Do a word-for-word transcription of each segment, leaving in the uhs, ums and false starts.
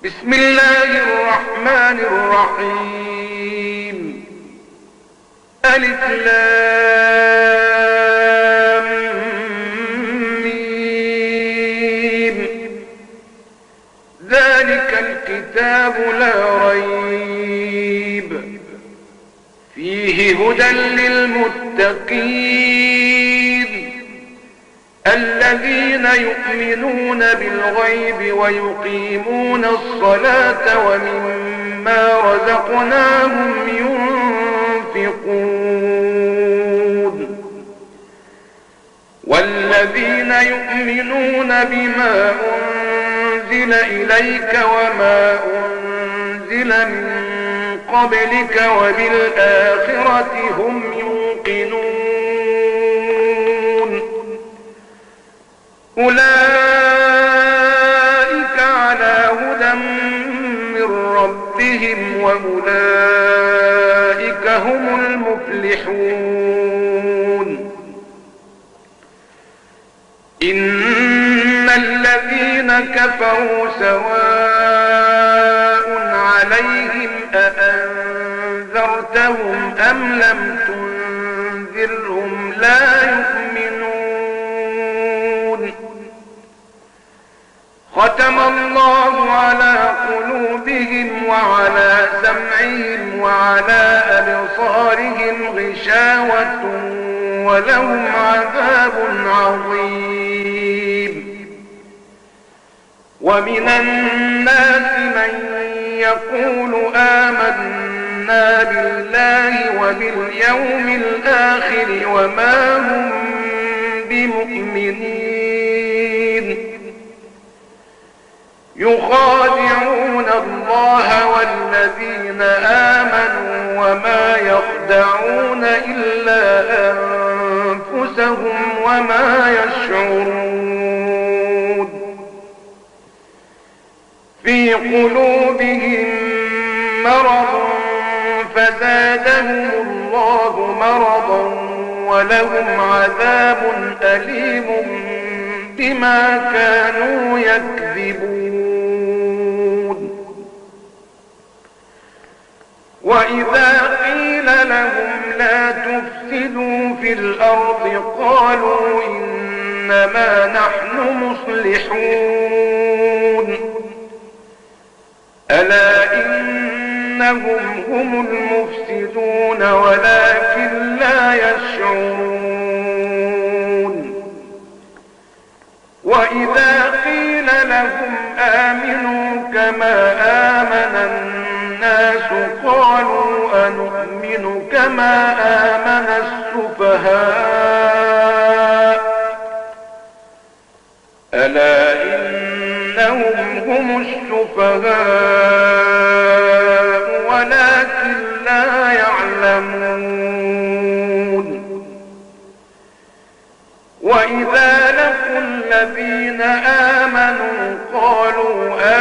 بسم الله الرحمن الرحيم. ألف لام ميم. ذلك الكتاب لا ريب فيه هدى للمتقين الذين يؤمنون بالغيب ويقيمون الصلاة ومما رزقناهم ينفقون والذين يؤمنون بما أنزل إليك وما أنزل من قبلك وبالآخرة هم يوقنون أولئك على هدى من ربهم وأولئك هم المفلحون. إن الذين كفروا سواء عليهم أأنذرتهم أم لم تنذرهم لا يؤمنون. ختم الله على قلوبهم وعلى سمعهم وعلى أبصارهم غشاوة ولهم عذاب عظيم. ومن الناس من يقول آمنا بالله وباليوم الآخر وما هم بمؤمنين يخادعون الله والذين آمنوا وما يخدعون إلا أنفسهم وما يشعرون. في قلوبهم مرض فزادهم الله مرضا ولهم عذاب أليم بما كانوا يكذبون. وإذا قيل لهم لا تفسدوا في الأرض قالوا إنما نحن مصلحون ألا إنهم هم المفسدون ولكن لا يشعرون. وإذا قيل لهم آمنوا كما آمن الناس قالوا أنؤمن كما آمن السفهاء ألا إنهم هم السفهاء ولكن لا يعلمون. وإذا لقوا الذين آمنوا قالوا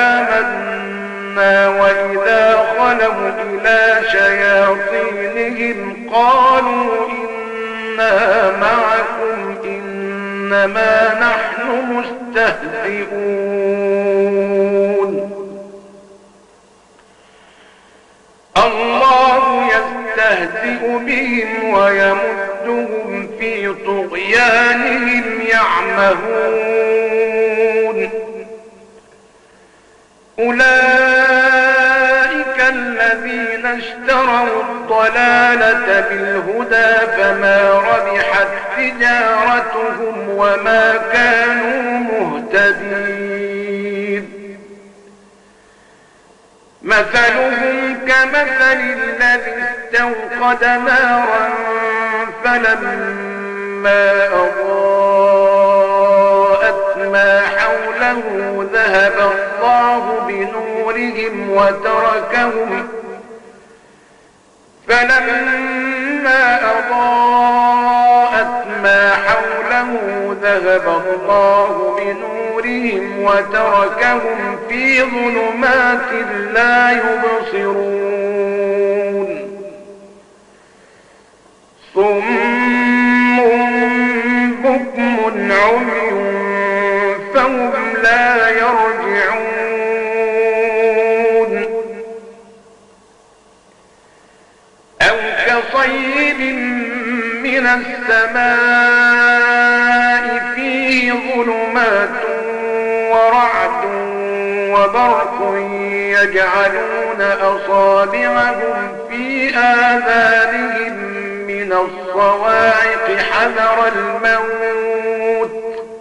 آمنا وإذا خلوا إلى شياطينهم قالوا إنا معكم إنما نحن مستهزئون. الله يستهزئ بهم ويمدهم في طغيانهم يعمهون. أولئك الذين اشتروا الضلالة بالهدى فما ربحت تجارتهم وما كانوا مهتدين. مثلهم كمثل الذي استوقد نارا فلما أضاءت ما حوله ذهب الله بنورهم وتركهم فلما أضاءت ما حوله ذهب الله بنورهم وتركهم في ظلمات لا يبصرون. صم بكم عمي فهم لا يرجعون. السماء فيه ظلمات ورعد وبرق يجعلون أصابعهم في آذانهم من الصواعق حذر الموت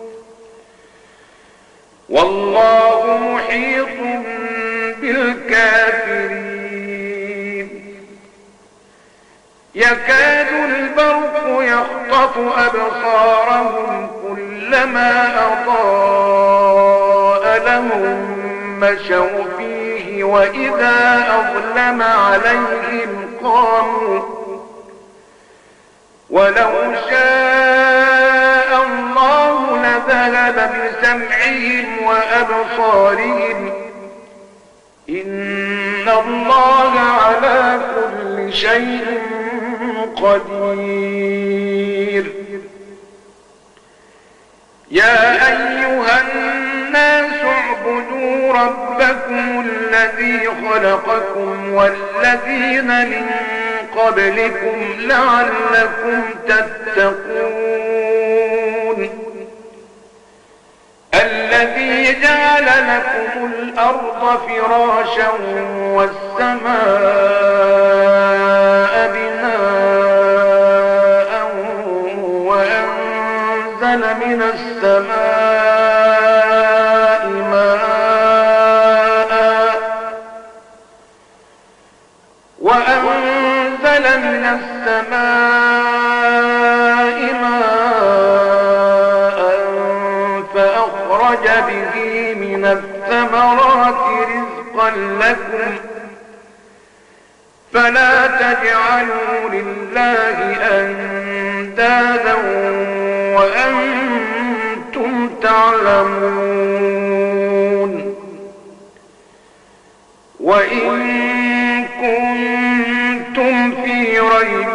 والله محيط بالكافرين. يكاد البرق يخطف أبصارهم كلما أضاء لهم مشوا فيه وإذا أظلم عليهم قاموا ولو شاء الله لذهب بسمعهم وأبصارهم إن الله على كل شيء قدير. يا أيها الناس اعبدوا ربكم الذي خلقكم والذين من قبلكم لعلكم تتقون الذي جعل لكم الأرض فراشا والسماء بناء وأنزل من السماء ماء وأنزل من السماء ماء فأخرج به من الثمرات رزقا لكم فلا تجعلوا لله أندادا وأنتم تعلمون. وإن كنتم في ريب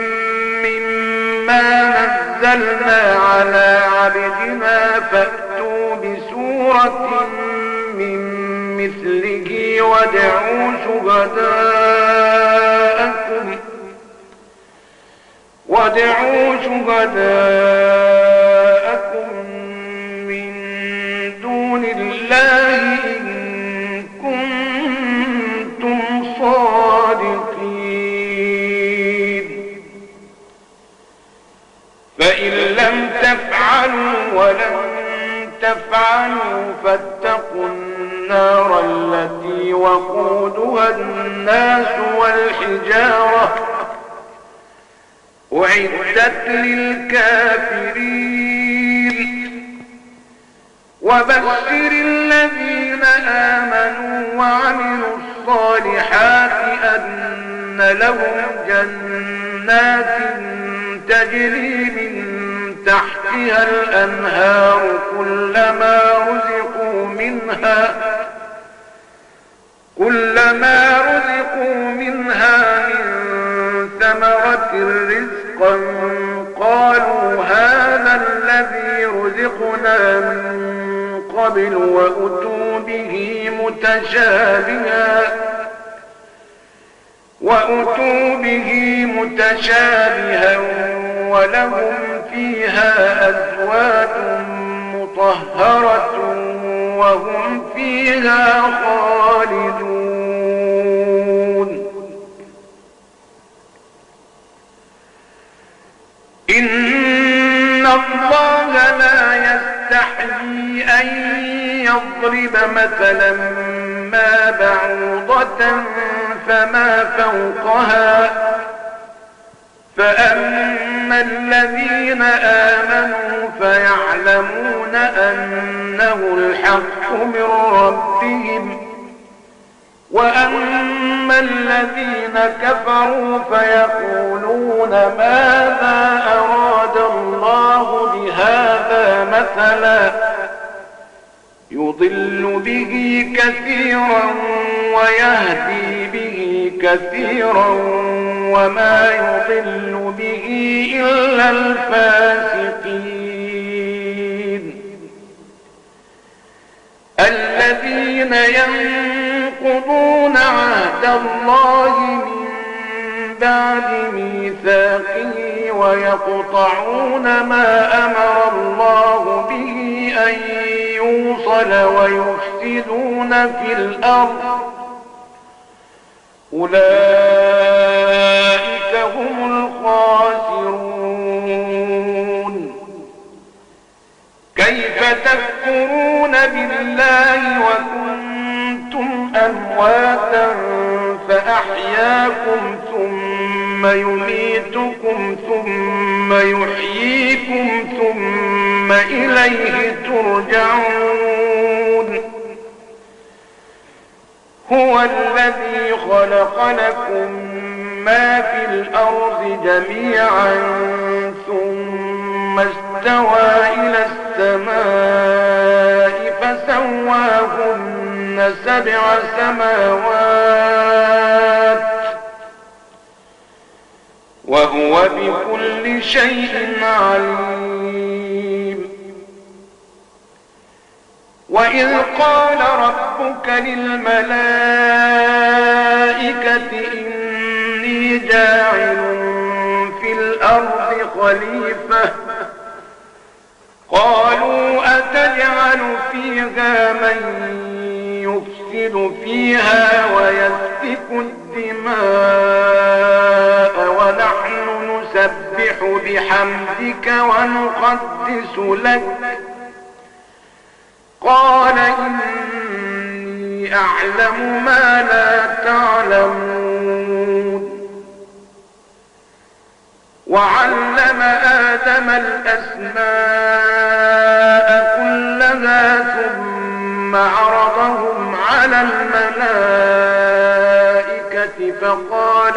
مما نزلنا على عبدنا فأتوا بسورة من مثله وادعوا شهداءكم وادعوا شهداءكم من دون الله إن كنتم صادقين. فإن لم تفعلوا ولن تفعلوا فاتقوا النار التي وقودها الناس والحجارة أعدت للكافرين. وبشر الذين آمنوا وعملوا الصالحات أن لهم جنات تجري من تحتها الأنهار كلما رزقوا منها كلما رزقوا منها من ثمرة رزقا قالوا هذا الذي رزقنا من قبل وأتوا به متشابها وأتوا به متشابها ولهم فيها أزواج مطهرة وهم فيها خالدون. إن الله لا يستحيي أن يضرب مثلا ما بعوضة فما فوقها فأما الذين آمنوا فيعلمون أنه الحق من ربهم وأما الذين كفروا فيقولون ماذا أراد الله بهذا مثلا يضل به كثيرا ويهدي به كثيرا وما يضل به إلا الفاسقين الذين ينقضون عهد الله من بعد ميثاقه ويقطعون ما أمر الله به أن يوصل ويفسدون في الأرض أولئك هم الخاسرون. كيف تكفرون بالله وكنتم أمواتا فأحياكم ثم يميتكم ثم يحييكم ثم إليه ترجعون. هو الذي خلق لكم ما في الأرض جميعا ثم استوى إلى السماء فسواهن سبع سماوات وهو بكل شيء عليم. وإذ قال ربك للملائكة إني جاعل في الأرض خليفة قالوا أتجعل فيها من يفسد فيها ويسفك الدماء ونحن نسبح بحمدك ونقدس لك قال إني أعلم ما لا تعلمون. وعلم آدم الأسماء كلها ثم عرضهم على الملائكة فقال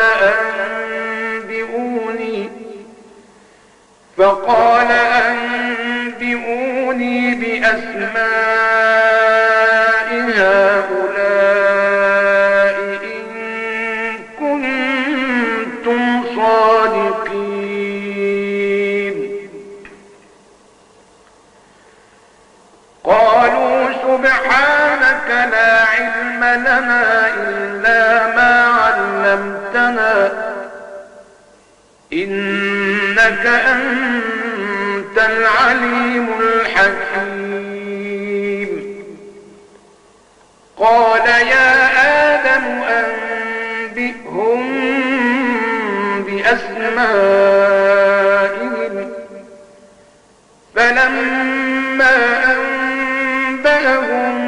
أنبئوني فقال أنبئوني بأسماء هؤلاء إن كنتم صادقين. قالوا سبحانك لا علم لنا إلا ما علمتنا إنك أنت العليم الحكيم. قال يا آدم أنبئهم بأسمائهم فلما أنبأهم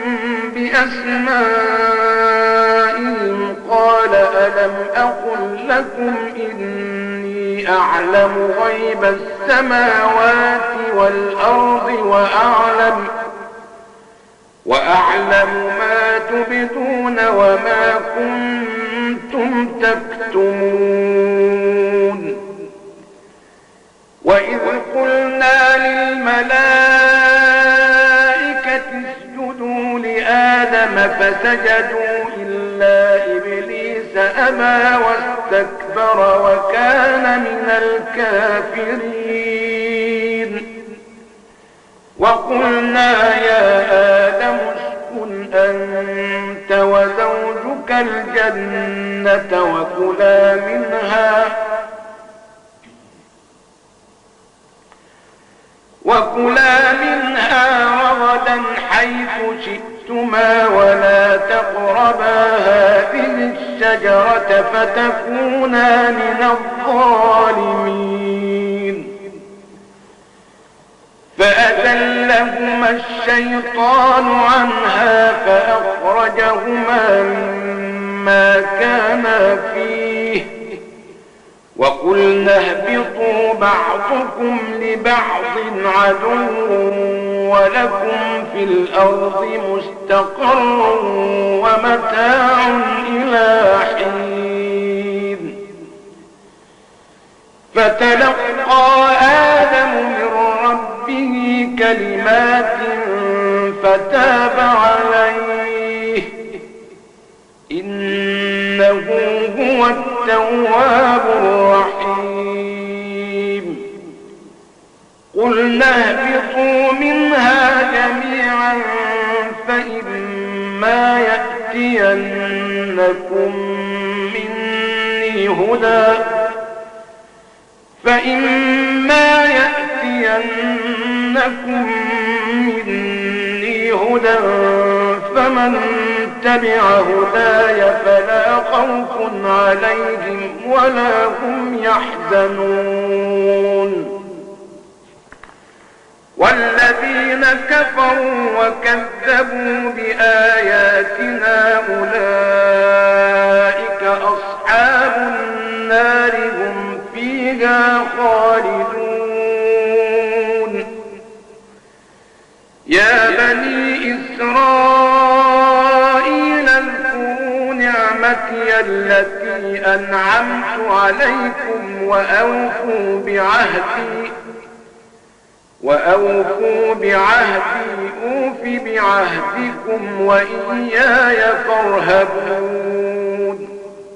بأسمائهم قال ألم أقل لكم إني أعلم غيب السماوات والأرض وأعلم وأعلم ما تبدون وما كنتم تكتمون. وإذ قلنا للملائكة اسجدوا لآدم فسجدوا إلا إبليس أبى واستكبر وكان من الكافرين. وقلنا يا آدم اسكن أنت وزوجك الجنة وكلا منها وكلا منها رغدا حيث شئتما ولا تقربا هذه الشجرة فتكونا من الظالمين. فأزلهما الشيطان عنها فأخرجهما مما كانا فيه وقلنا اهبطوا بعضكم لبعض عدو ولكم في الأرض مستقر ومتاع إلى حين. فتلقى آدم من ربه كلمات فتاب عليه إنه هو التواب الرحيم. قلنا اهبطوا منها جميعا فإما يأتينكم مني هدى فإما يأتينكم مني هدى فمن تبع هداي فلا خوف عليهم ولا هم يحزنون والذين كفروا وكذبوا بآياتنا أولئك أصحاب النار هم فيها خالدون يا بني إسرائيل اذكروا نعمتي التي أنعمت عليكم وأوفوا بعهدي وأوفوا بعهدي أوف بعهدكم وإياي فارهبون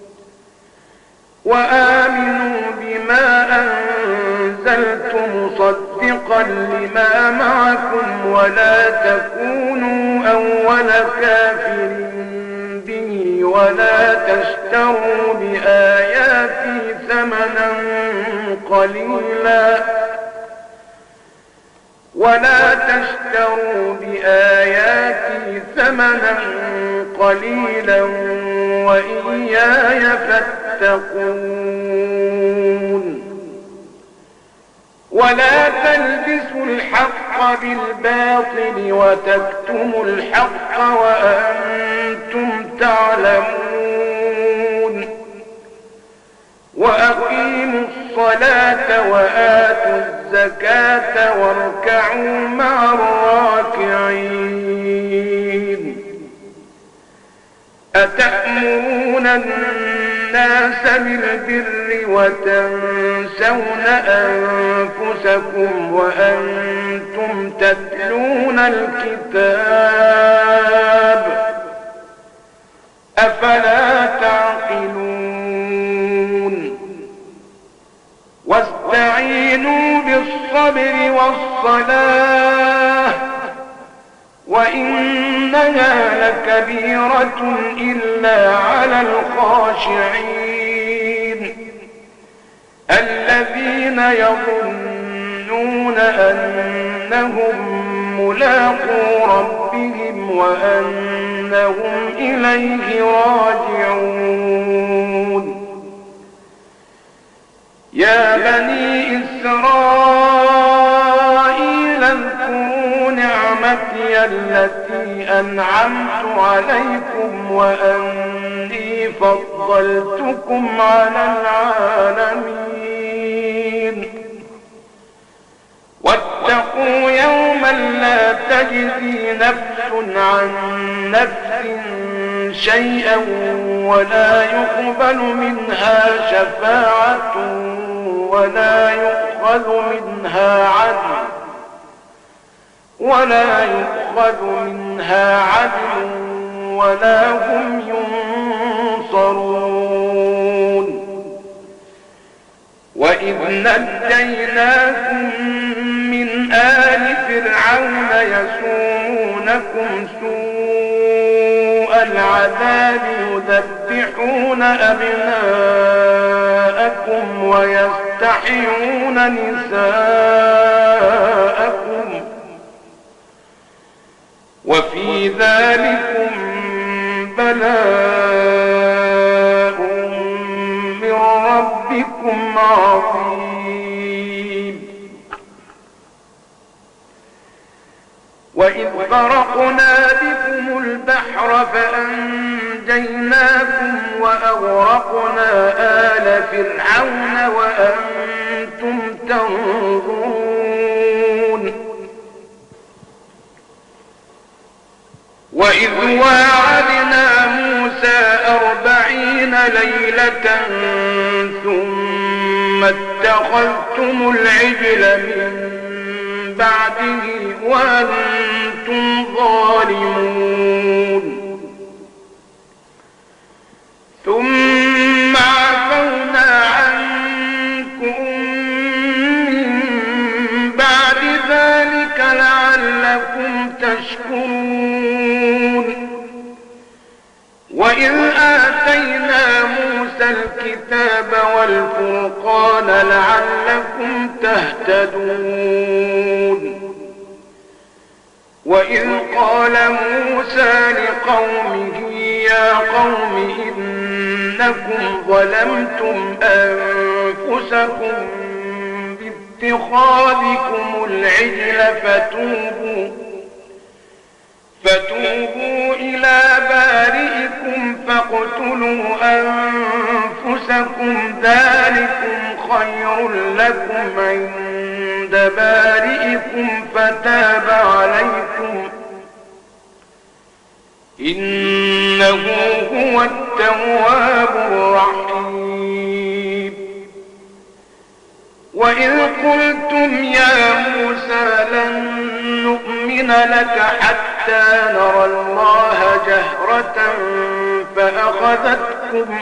وآمنوا بما أنزلت مصدقا لما معكم ولا تكونوا أول كافر به ولا تشتروا بآياتي ثمنا قليلا ولا تشتروا بآياتي ثمنا قليلا وإياي فاتقون ولا تلبسوا الحق بالباطل وتكتموا الحق وأنتم تعلمون وأقيموا الصلاة وآتوا الزكاة واركعوا مع الراكعين أتأمرون الناس بالبر وتنسون أنفسكم وأنتم تتلون الكتاب أفلا تعقلون واستعينوا بالصبر والصلاة وإنها لكبيرة إلا على الخاشعين الذين يظنون أنهم ملاقو ربهم وأنهم إليه راجعون يا بني إسرائيل اذكروا نعمتي التي أنعمت عليكم وأني فضلتكم على العالمين واتقوا يوما لا تجزي نفس عن نفس شيئا ولا يقبل منها شفاعة ولا يؤخذ منها عدل ولا يؤخذ منها عدل ولا هم ينصرون وإذ نجيناكم من آل فرعون يسومونكم سوء العذاب يذبحون أبناءكم ويستحيون نساءكم وفي ذلكم بلاء من ربكم عظيم وإذ فرقنا بكم البحر فأنجيناكم وأغرقنا آل فرعون وأنتم تنظرون وإذ واعدنا موسى أربعين ليلة ثم اتخذتم العجل من بعده وأنتم ظالمون ثم عفونا عنكم من بعد ذلك لعلكم تشكرون وإذ وإذ آتينا موسى الكتاب والفرقان لعلكم تهتدون وإذ قال موسى لقومه يا قوم إنكم ظلمتم أنفسكم باتخاذكم العجل فتوبوا فتوبوا إلى بارئكم فاقتلوا أنفسكم ذلكم خير لكم عند بارئكم فتاب عليكم إنه هو التواب الرحيم وإذ قلتم يا موسى لن نؤمن لك حتى نرى الله جهرة فأخذتكم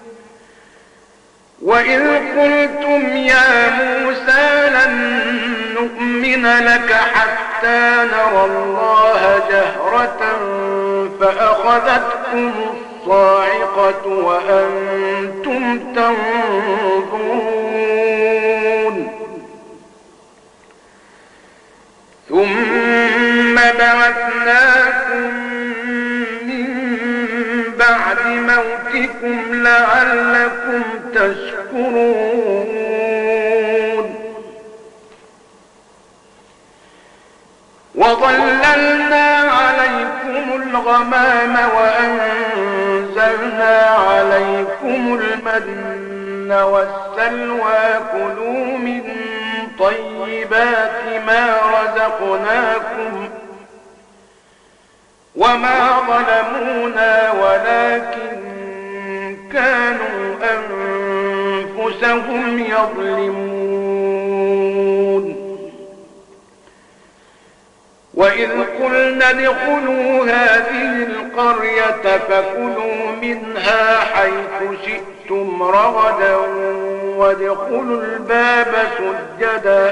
وإذ قلتم يا موسى لن نؤمن لك حتى نرى الله جهرة فأخذتكم الصاعقة وأنتم تنظرون ثم بعثناكم من بعد موتكم لعلكم تشكرون وظللنا عليكم الغمام وأنزلنا عليكم المن والسلوى كلوا من طيبات ما رزقناكم وما ظلمونا ولكن كانوا أنفسهم يظلمون وإذ قلنا ادخلوا هذه القرية فكلوا منها حيث شئتم رغدا وادخلوا الباب سجدا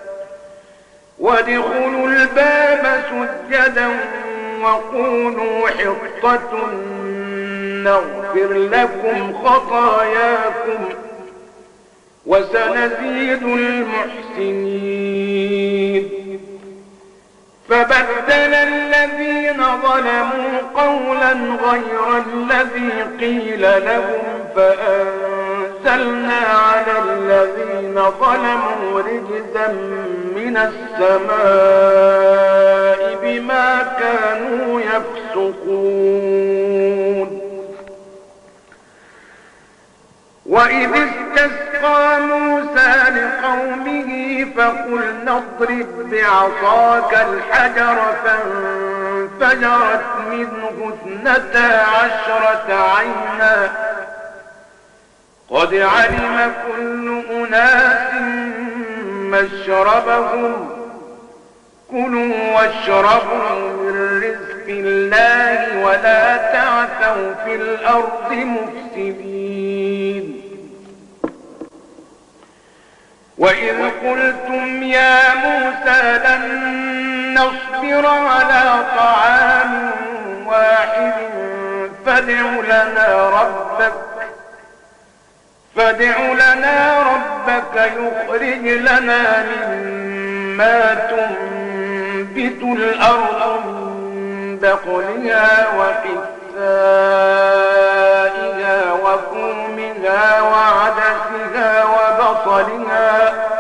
وادخلوا الباب سجدا وقولوا حطة نغفر لكم خطاياكم وسنزيد المحسنين فبدل الذين ظلموا قولا غير الذي قيل لهم فأنزلنا على الذين ظلموا رجزا من السماء بما كانوا يفسقون وإذ استسقى موسى لقومه فقلنا اضرب بعصاك الحجر فانفجرت منه اثنتا عشرة عينا قد علم كل أناس مشربهم كلوا واشربوا من رزق الله ولا تعثوا في الأرض مفسدين وإذ قلتم يا موسى لن نصبر على طعام واحد فادع لنا ربك فادع لنا ربك يخرج لنا مما تنبت الأرض من بقلها وقثائها وفومها وعدسها وبصلها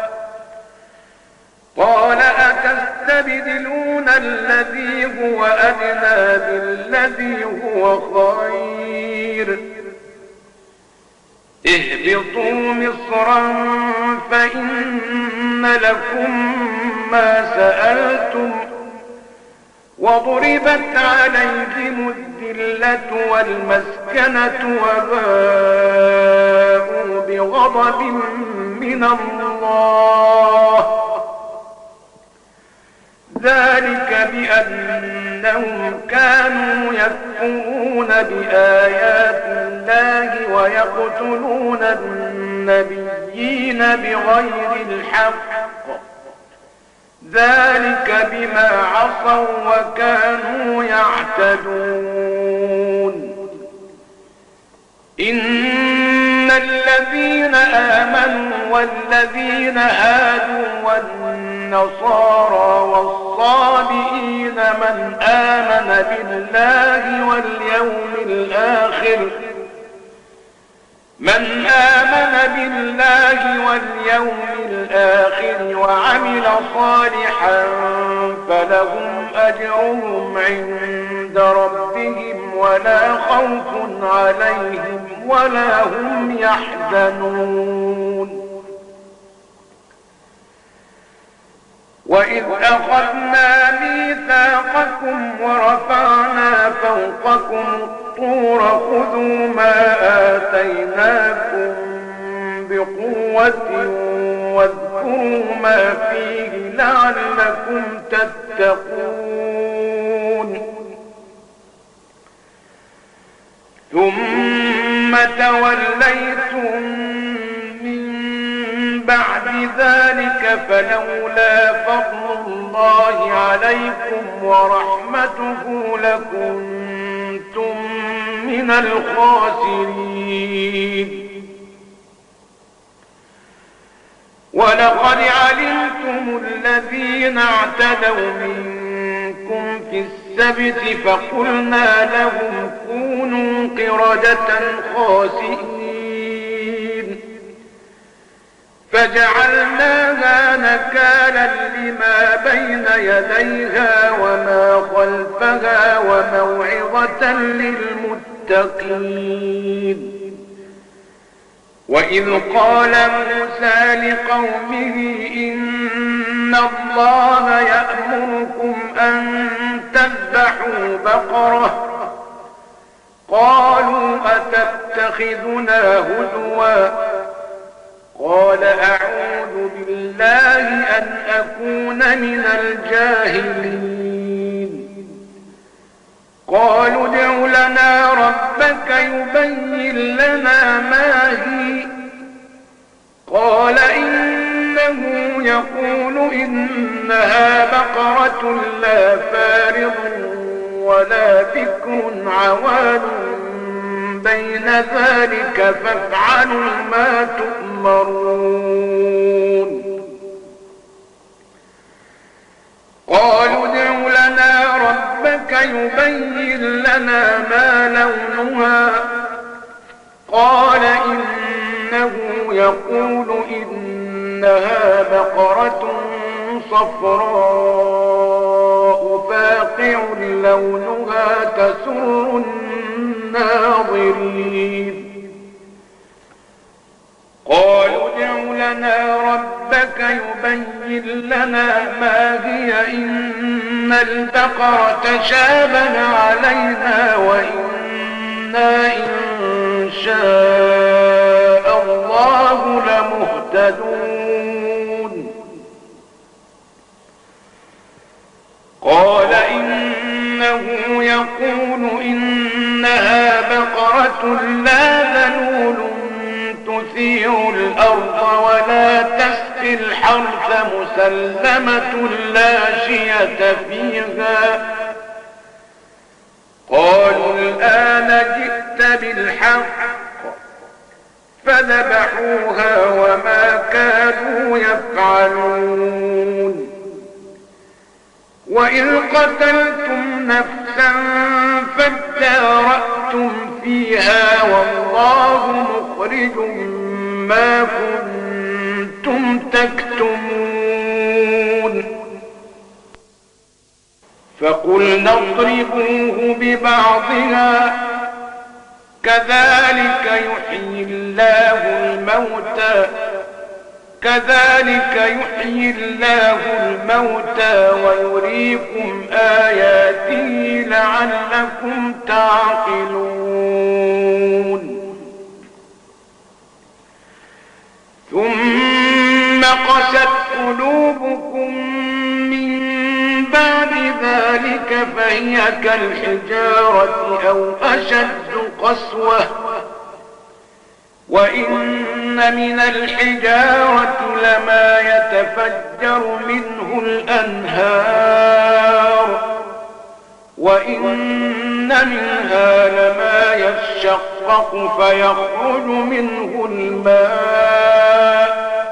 قال أتستبدلون الذي هو أدنى بالذي هو خير اهبطوا مصرا فإن لكم ما سألتم وضربت عليهم الذلة والمسكنة وباءوا بغضب من الله ذلك بأنهم كانوا يكفرون بآيات الله ويقتلون النبيين بغير الحق ذلك بما عصوا وكانوا يعتدون إن الذين آمنوا والذين هادوا والنصارى والصابئين من آمن بالله واليوم الآخر من آمن بالله واليوم الآخر وعمل صالحا فلهم أجرهم عند ربهم ولا خوف عليهم ولا هم يحزنون. وإذ أخذنا ميثاقكم ورفعنا فوقكم الطور خذوا ما آتيناكم بقوة واذكروا ما فيه لعلكم تتقون. ثم توليتم من بعد ذلك فلولا فضل الله عليكم ورحمته لكنتم من الخاسرين. ولقد علمتم الذين اعتدوا منكم في السبت فقلنا لهم كونوا قردة خاسئين فجعلناها نكالا لما بين يديها وما خلفها وموعظة للمتقين. وإذ قال موسى لقومه إن الله يأمركم أن تذبحوا بقرة قالوا أتتخذنا هزوا قال أعوذ بالله أن أكون من الجاهلين. قالوا ادع لنا ربك يبين لنا ما هي قال إنه يقول إنها بقرة لا فارض ولا بكر عوان بين ذلك فافعلوا ما تؤمرون. قالوا ادع لنا ربك يبين لنا ما لونها قال إنه يقول إنها بقرة صفراء فاقع لونها تسر الناظرين. قالوا ادع لنا ربك يبين لنا ما هي إن البقرة شابه علينا وإنا إن شاء الله لمهتدون. قال إنه يقول إنها بقرة لا ذلول تثير الأرض ولا تسقي الحرث مسلمة لا شية فيها. قالوا الآن جئت بالحق فذبحوها وما كانوا يفعلون. وإذ قتلتم نفسا فادارأتم فيها والله مخرج ما كنتم تكتمون. فقلنا اضربوه ببعضها كذلك يحيي الله الموتى كذلك يحيي الله الموتى ويريكم آياته لعلكم تعقلون. ثم قست قلوبكم من بعد ذلك فهي كالحجارة أو أشد قسوة وإن من الحجارة لما يتفجر منه الأنهار وإن منها لما يشقق فيخرج منه الماء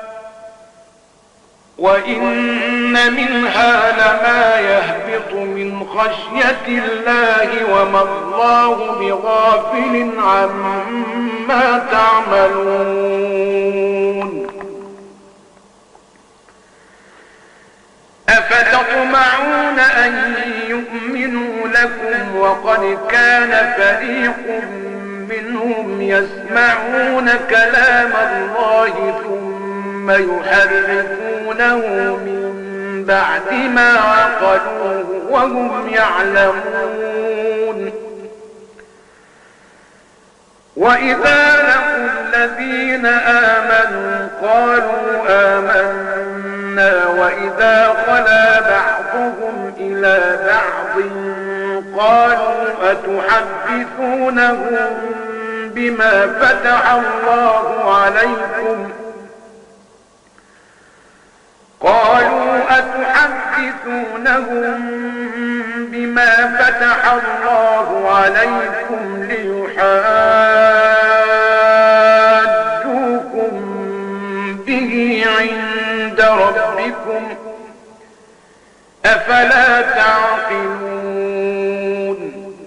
وإن منها لما يهبط من خشية الله وما الله بغافل عما تعملون. أفتطمعون أن يؤمنوا لكم وقد كان فريق منهم يسمعون كلام الله ثم يحرفونه من بعد ما عقلوه وهم يعلمون. وإذا لقوا الذين آمنوا قالوا آمنا وإذا خلا بعضهم إلى بعض قالوا أتحدثونهم بما فتح الله عليكم قالوا أتحدثونهم بما فتح الله عليكم ليحاجوكم به عند ربكم أفلا تعقلون.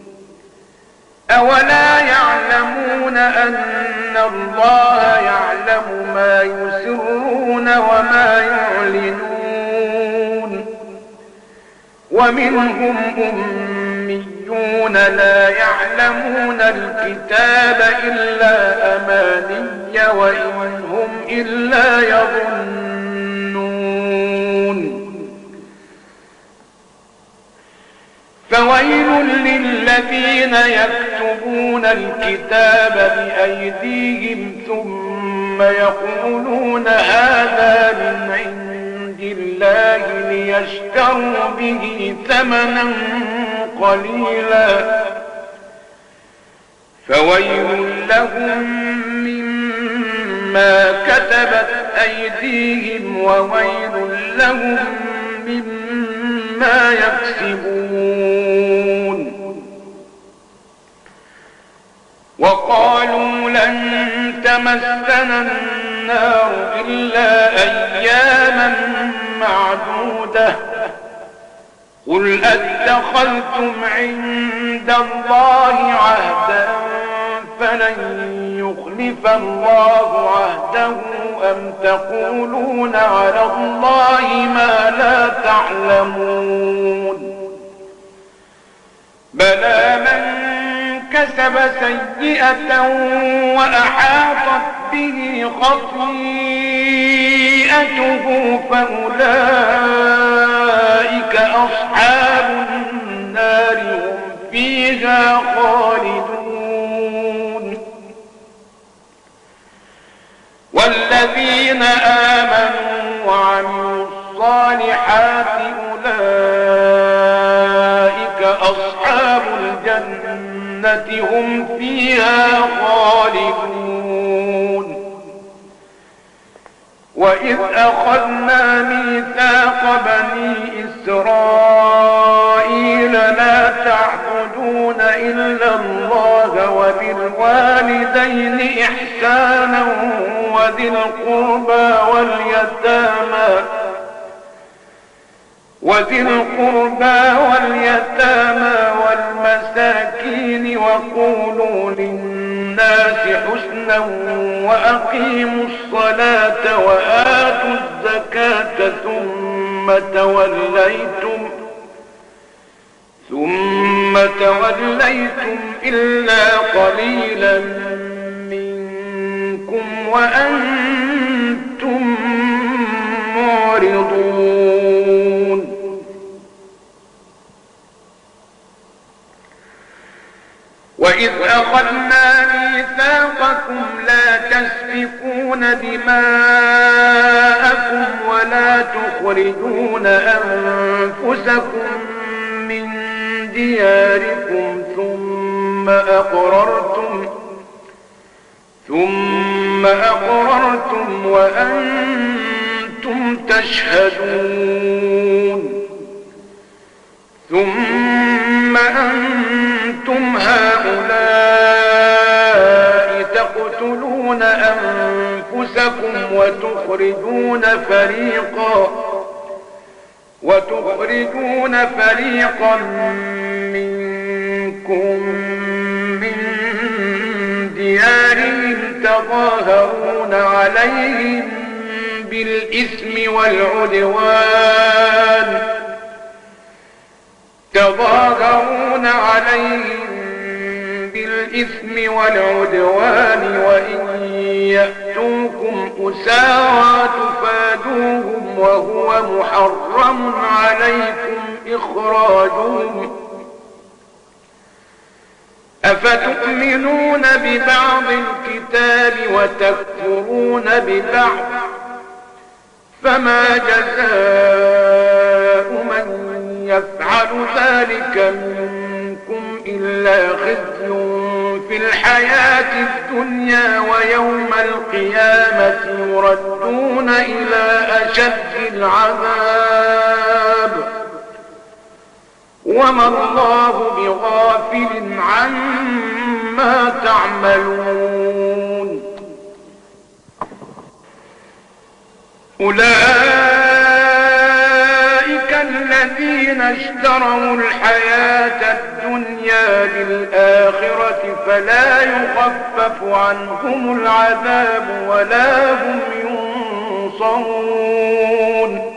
أولا يعلمون أن الله يعلم ما يسرون وما يعلنون. ومنهم أميون لا يعلمون الكتاب إلا أماني وإن هم إلا يظنون. فويل للذين يكتبون الكتاب بأيديهم ثم يقولون هذا من عند الله ليشتروا به ثمنا قليلا فويل لهم مما كتبت أيديهم وويل لهم مما يكسبون. وقالوا لن تمسنا النار إلا أياما معدودة قل أتخذتم عند الله عهدا فلن يخلف الله عهده أم تقولون على الله ما لا تعلمون. بلى من كسب سيئة وأحاطت به خطيئته فأولئك أصحاب النار هم فيها خالدون. والذين آمنوا وعملوا الصالحات أولئك أصحاب الجنة هم فيها خالدون. وإذ أخذنا ميثاق بني إسرائيل لا تعبدون إلا الله وبالوالدين إحسانا وذي القربى واليتامى وذي القربى واليتامى والمساكين وقولوا للناس حسنا وأقيموا الصلاة وآتوا الزكاة ثم توليتم ثم توليتم إلا قليلا منكم وأنتم معرضون. وإذ أخذنا ميثاقكم لا تسفكون دماءكم ولا تخرجون أنفسكم من دياركم ثم أقررتم ثم أقررتم وأنتم تشهدون. ثم أنتم هؤلاء تقتلون أنفسكم وتخرجون فريقا وتخرجون فريقا منكم من ديارهم تظاهرون عليهم بالإثم والعدوان تظاهرون عليهم بالإثم والعدوان وإن يأتوكم أسارى تفادوهم وهو محرم عليكم إخراجهم أفتؤمنون ببعض الكتاب وتكفرون ببعض فما جزاء من يفعل ذلك منكم إلا خزي في الحياة الدنيا ويوم القيامة يردون إلى أشد العذاب وما الله بغافل عما تعملون. أولئك الذين اشتروا الحياة الدنيا بالآخرة فلا يخفف عنهم العذاب ولا هم ينصرون.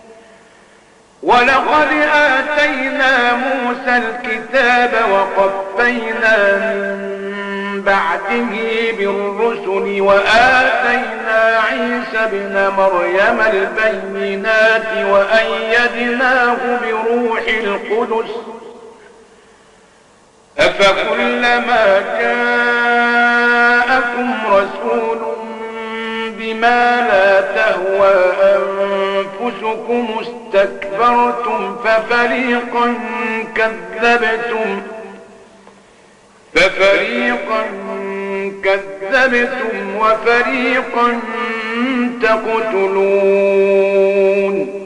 ولقد آتينا موسى الكتاب وقفينا من بعده بالرسل وآتينا عيسى ابن مريم البينات وأيدناه بروح القدس أفكلما جاءكم رسول بما لا تهوى أنفسكم استكبرتم ففريقا كذبتم ففريقا كذبتم وفريقا تقتلون.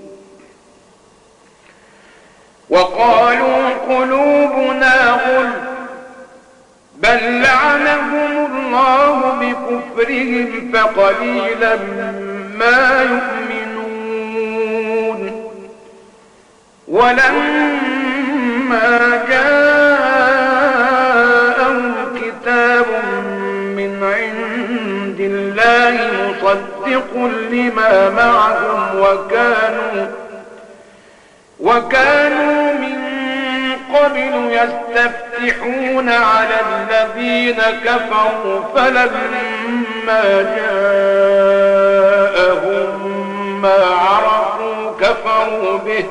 وقالوا قلوبنا غلف بل لعنهم الله بكفرهم فقليلا ما يؤمنون. ولما جاءهم كتاب من عند الله مصدق لما معهم وكانوا وكانوا من قبل يستفتحون على الذين كفروا فلما جاءهم ما عرفوا كفروا به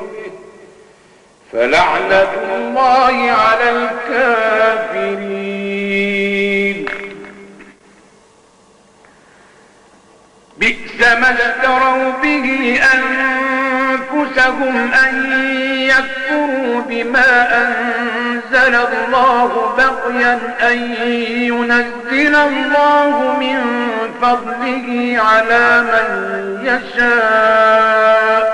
فلعنة الله على الكافرين. بئس ما اشتروا به أنفسهم أن يكفروا بما أنزل الله بغيا أن ينزل الله من فضله على من يشاء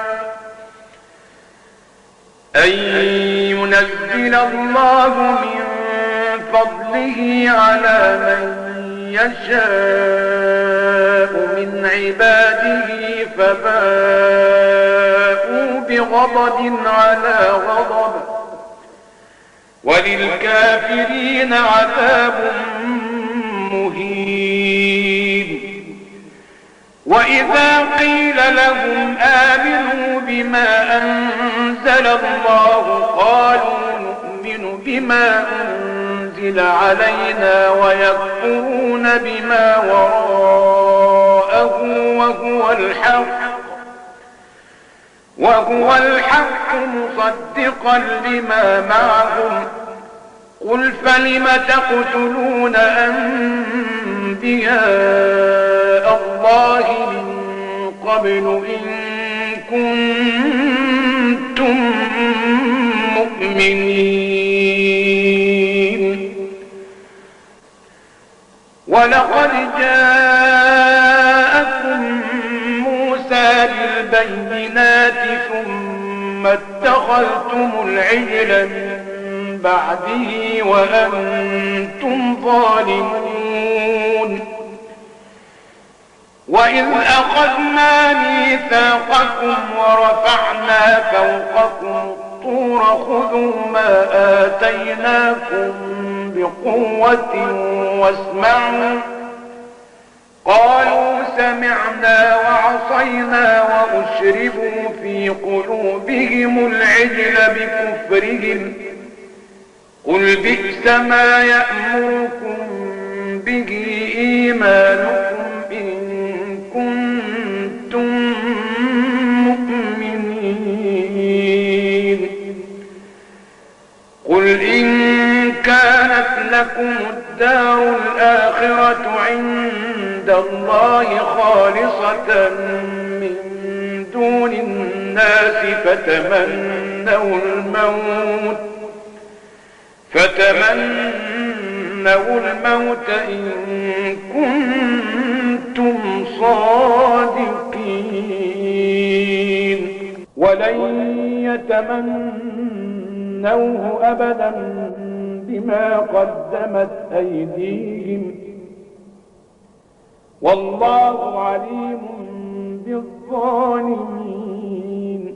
أن ينزل الله من فضله على من يشاء من عباده فباءوا بغضب على غضب وللكافرين عذاب مهين. وإذا قيل لهم آمنوا بما أنزل الله قالوا نؤمن بما أنزل علينا ويكفرون بما وراءه وهو الحق وهو الحق مصدقا لما معهم قل فلم تقتلون أنبياء الله من قبل إن كنتم مؤمنين. ولقد جاءكم موسى بالبينات ثم اتخذتم العجل من بعده وأنتم ظالمون. وإذ أخذنا ميثاقكم ورفعنا فوقكم الطور خذوا ما آتيناكم بقوة واسمعوا. قالوا سمعنا وعصينا وأشربوا في قلوبهم العجل بكفرهم. قل بئس ما يأمركم به إيمانكم إن كنتم مؤمنين. قل إن كانت لكم الدار الآخرة عند الله خالصة من دون الناس فتمنوا الموت فتمنوا الموت إن كنتم صادقين. ولن يتمنوه أبدا بما قدمت أيديهم والله عليم بالظالمين.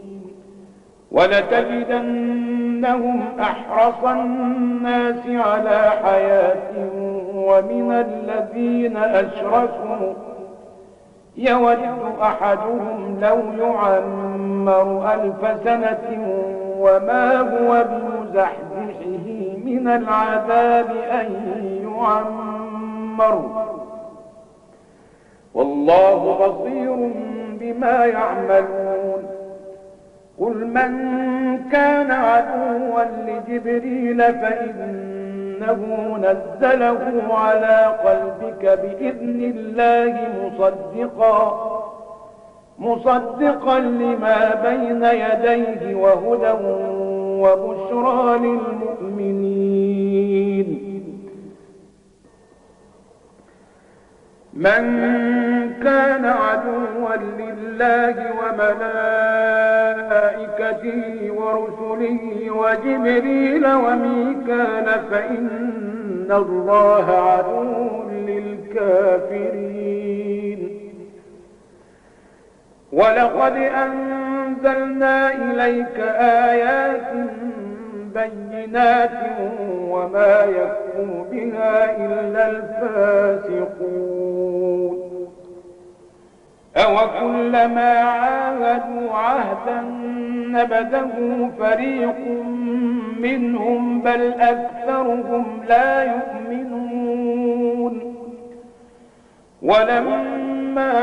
ولتجدنهم أحرص الناس على حياة ومن الذين أشركوا يود أحدهم لو يعمر ألف سنة وما هو بمزحزحه من العذاب أن يعمر والله بصير بما يعملون. قل من كان عدوا لجبريل فإنه نزله على قلبك بإذن الله مصدقا مصدقا لما بين يديه وهدى وبشرى للمؤمنين. من كان عدوا لله وملائكته ورسله وجبريل وميكال فإن الله عدو للكافرين. ولقد أنزلنا إليك آيات بينات وما يكفر بها إلا الفاسقون. أوكلما عاهدوا عهدا نبذه فريق منهم بل أكثرهم لا يؤمنون. ولما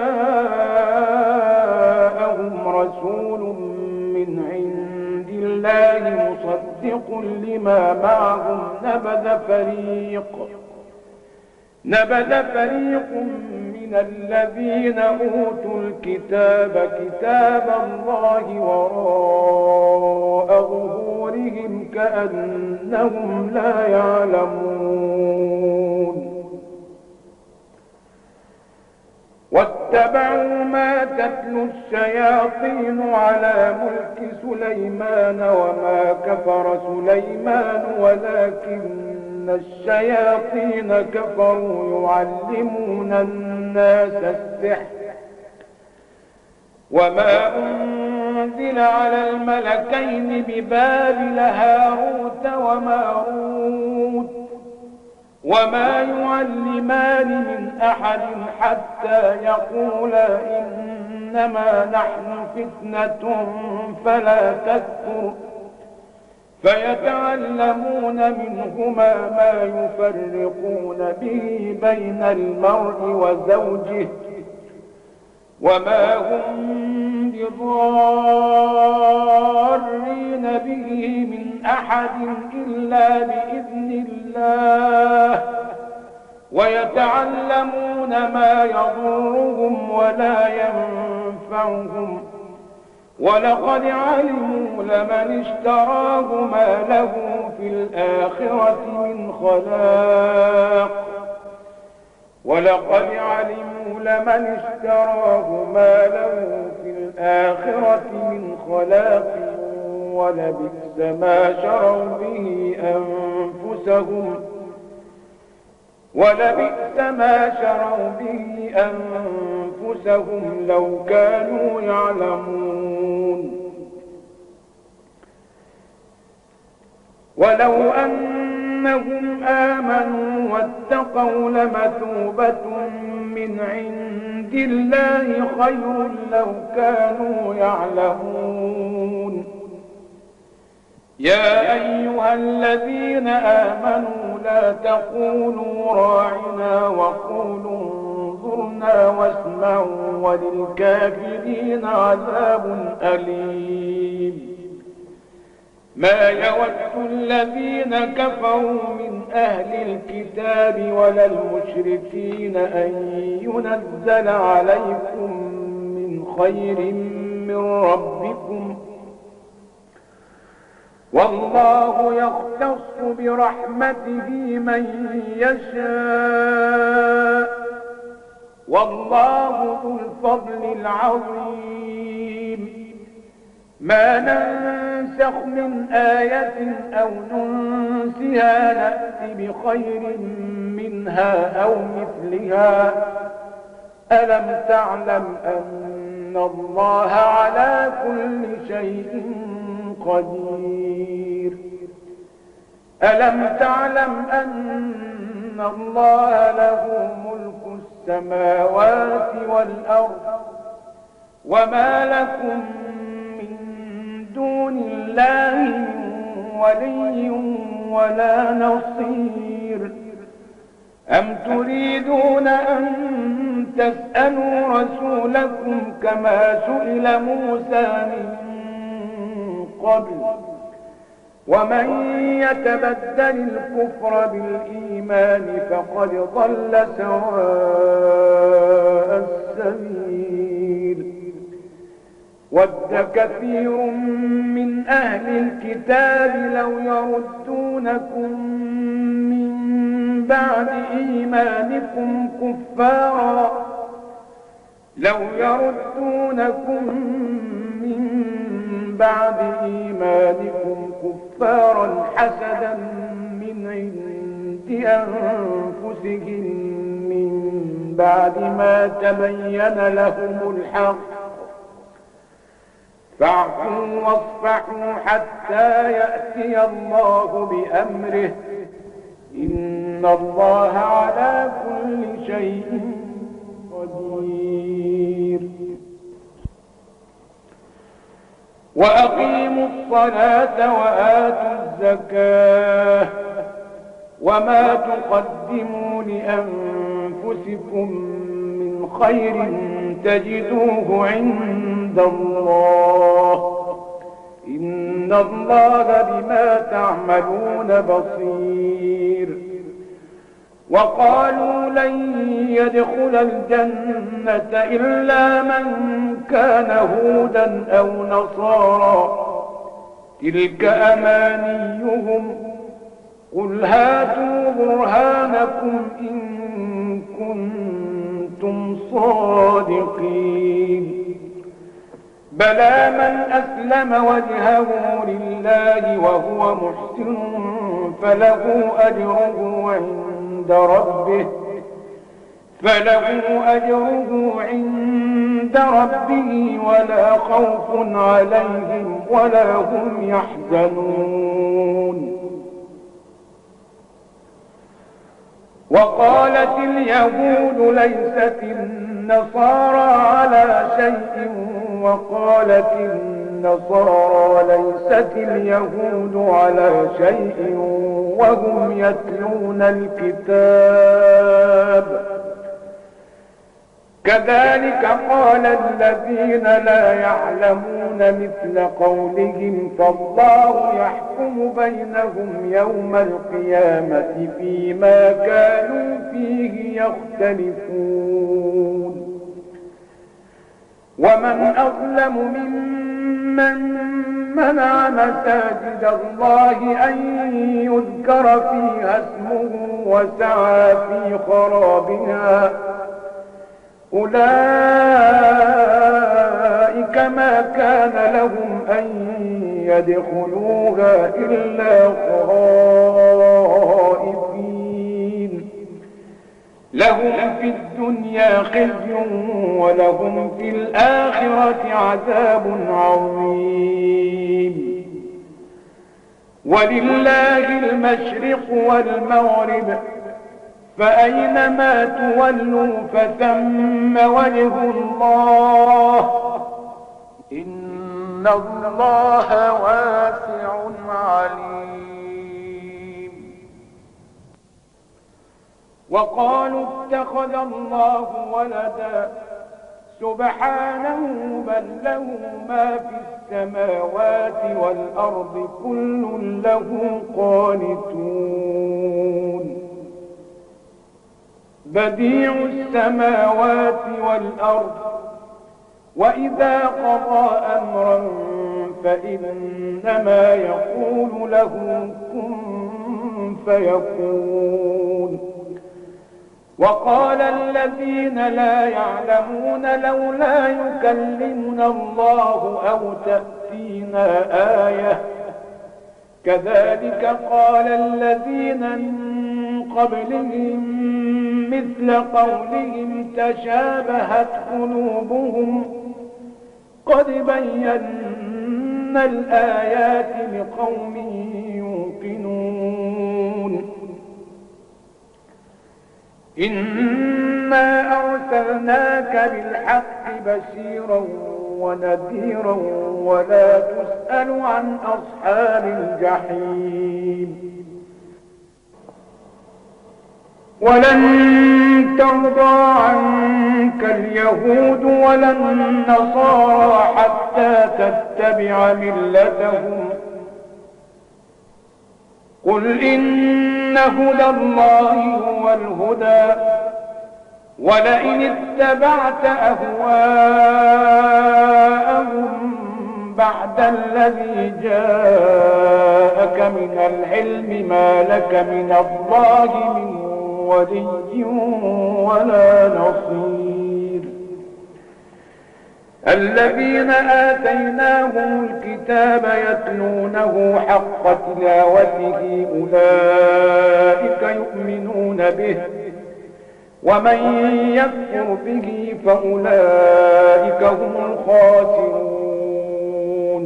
جاءهم رسول من عند الله مصدق لما معهم نبذ فريق نبذ فريق من الذين أوتوا الكتاب كتاب الله وراء ظهورهم كأنهم لا يعلمون. واتبعوا ما تتلو الشياطين على ملك سليمان وما كفر سليمان ولكن الشياطين كفروا يعلمون الناس السحر وما أنزل على الملكين ببابل هاروت وماروت وما يعلمان من أحد حتى يقولا إنما نحن فتنة فلا تكفر فيتعلمون منهما ما يفرقون به بين المرء وزوجه وما هم بضارين به من أحد إلا بإذن الله ويتعلمون ما يضرهم ولا ينفعهم ولقد علموا لمن اشتراه ما له في الآخرة من خلاق ولقد علموا لمن اشتراه ما له في الآخرة من خلاق ولبئس ما شروا به أنفسهم ولبئس ما شروا به أنفسهم لو كانوا يعلمون. ولو أنهم آمنوا واتقوا لمثوبة من عند الله خير لو كانوا يعلمون. يا أيها الذين آمنوا لا تقولوا راعنا وقولوا انظرنا واسمعوا وللكافرين عذاب أليم. ما يود الذين كفروا من أهل الكتاب ولا المشركين أن ينزل عليكم من خير من ربكم والله يختص برحمته من يشاء والله ذو الفضل العظيم. ما ننسخ من آية أو ننسها نأت بخير منها أو مثلها. ألم تعلم أن الله على كل شيء قدير؟ ألم تعلم أن الله له ملك السماوات والأرض وما لكم من دون الله من ولي ولا نصير؟ أم تريدون أن تسألوا رسولكم كما سئل موسى من قبل ومن يتبدل الكفر بالإيمان فقد ضل سواء السبيل. ود كثير من أهل الكتاب لو يردونكم من بعد إيمانكم كفارا لو يردونكم من بعد إيمانكم كفارا حسدا من عند أنفسهم من بعد ما تبين لهم الحق فاعفوا واصفحوا حتى يأتي الله بأمره إن الله على كل شيء قدير. وأقيموا الصلاة وآتوا الزكاة وما تقدموا لأنفسكم من خير تجدوه عند الله إن الله بما تعملون بصير. وقالوا لن يدخل الجنة إلا من كان هودا أو نصارى تلك أمانيهم قل هاتوا برهانكم إن كنتم صادقين. بلى من أسلم وجهه لله وهو محسن فله أجره عند ربه فله أجره عند ربه ولا خوف عليهم ولا هم يحزنون. وقالت اليهود ليست النصارى على شيء وقالت النصارى ليست اليهود على شيء وهم يتلون الكتاب كذلك قال الذين لا يعلمون مثل قولهم فالله يحكم بينهم يوم القيامة فيما كانوا فيه يختلفون. ومن أظلم ممن منع مساجد الله أن يذكر فيها اسمه وسعى في خرابها أولئك ما كان لهم أن يدخلوها إلا خائفين لهم في الدنيا خزي ولهم في الآخرة عذاب عظيم ولله المشرق والمغرب فأينما تولوا فثم وجه الله إن الله واسع عليم. وقالوا اتخذ الله ولدا سبحانه بل له ما في السماوات والأرض كل له قانتون بديع السماوات والأرض وإذا قضى أمرا فإنما يقول له كن فيكون. وقال الذين لا يعلمون لولا يكلمنا الله أو تأتينا آية كذلك قال الذين من قبلهم مثل قولهم تشابهت قلوبهم قد بينا الآيات لقوم يوقنون. إنا أرسلناك بالحق بشيرا ونذيرا ولا تسأل عن أصحاب الجحيم. ولن ترضى عنك اليهود ولا النصارى حتى تتبع ملتهم قل إن هدى الله هو الهدى ولئن اتبعت أهواءهم بعد الذي جاءك من العلم ما لك من الله من ولي ولا نصير. الذين آتيناهم الكتاب يتلونه حق تلاوته أولئك يؤمنون به ومن يكفر به فأولئك هم الخاسرون.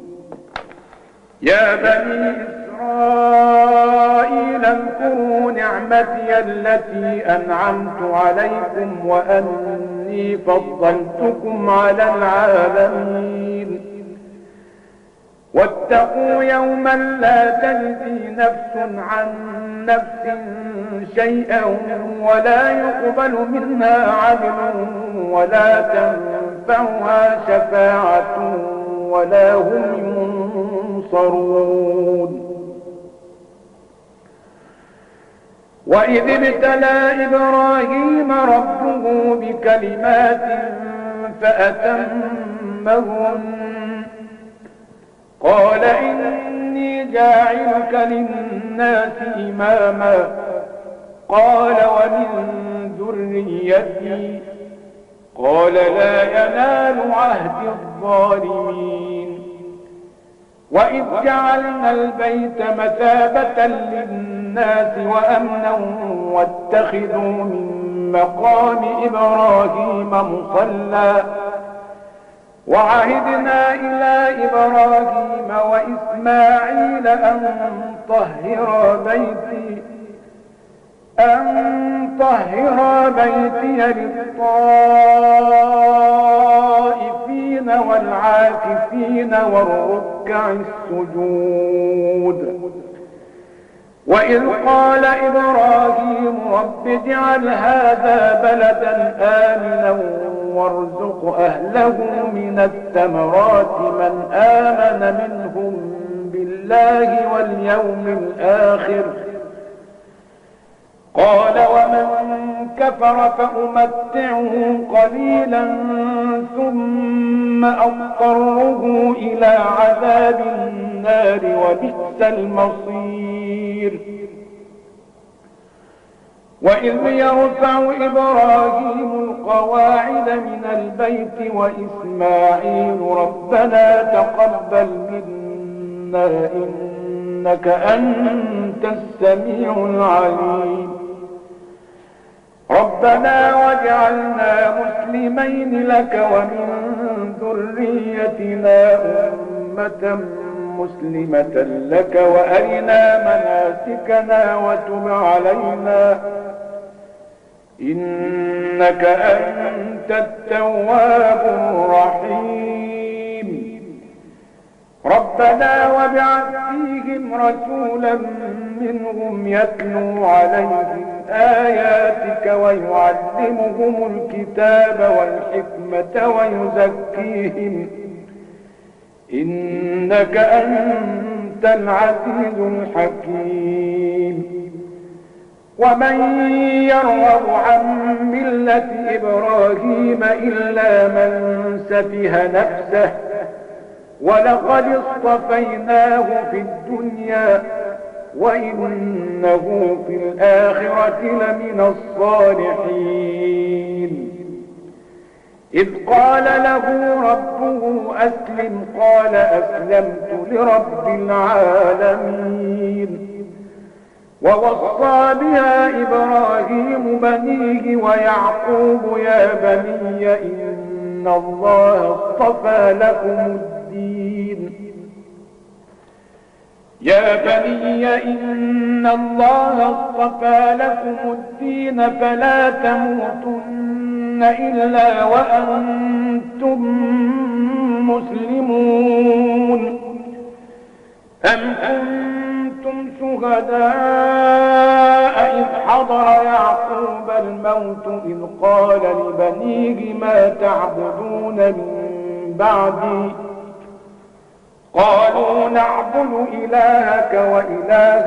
يا بني إسرائيل اذكروا نعمتي التي أنعمت عليكم وأني فضلتكم على العالمين. واتقوا يوما لا تجزي نفس عن نفس شيئا ولا يقبل منها عدل ولا تنفعها شفاعة ولا هم ينصرون. وإذ ابتلى إبراهيم ربه بكلمات فأتمهن قال إني جاعلك للناس إماما قال ومن ذريتي قال لا ينال عهد الظالمين. وإذ جعلنا البيت مثابة للناس وأمنا واتخذوا من مقام إبراهيم مصلى وعهدنا إلى إبراهيم وإسماعيل أن طهر بيتي أن طهر بيتي للطائفين والعاكفين والركع السجود. وإذ قال إبراهيم رب اجعل هذا بلدا آمنا وارزق أهله من الثمرات من آمن منهم بالله واليوم الآخر قال ومن كفر فأمتعه قليلا ثم أضطره إلى عذاب النار وبئس المصير. وإذ يرفع إبراهيم القواعد من البيت وإسماعيل ربنا تقبل منا إنك أنت السميع العليم. ربنا واجعلنا مسلمين لك ومن ذريتنا أمة مسلمة لك وأرنا مناسكنا وتب علينا إنك أنت التواب الرحيم. ربنا وابعث فيهم رسولا منهم يتلو عليهم آياتك ويعلمهم الكتاب والحكمة ويزكيهم إنك أنت العزيز الحكيم. ومن يرغب عن ملة إبراهيم إلا من سفه نفسه ولقد اصطفيناه في الدنيا وإنه في الآخرة لمن الصالحين. إذ قال له ربه أسلم قال أسلمت لرب العالمين. ووصى بها إبراهيم بنيه ويعقوب يا بني إن الله اصطفى لكم الدين يا بني إن الله اصطفى لكم الدين فلا تموتن إلا وأنتم مسلمون. أم كنتم شهداء إذ حضر يعقوب الموت إذ قال لبنيه ما تعبدون من بعدي قالوا نعبد إلهك وإله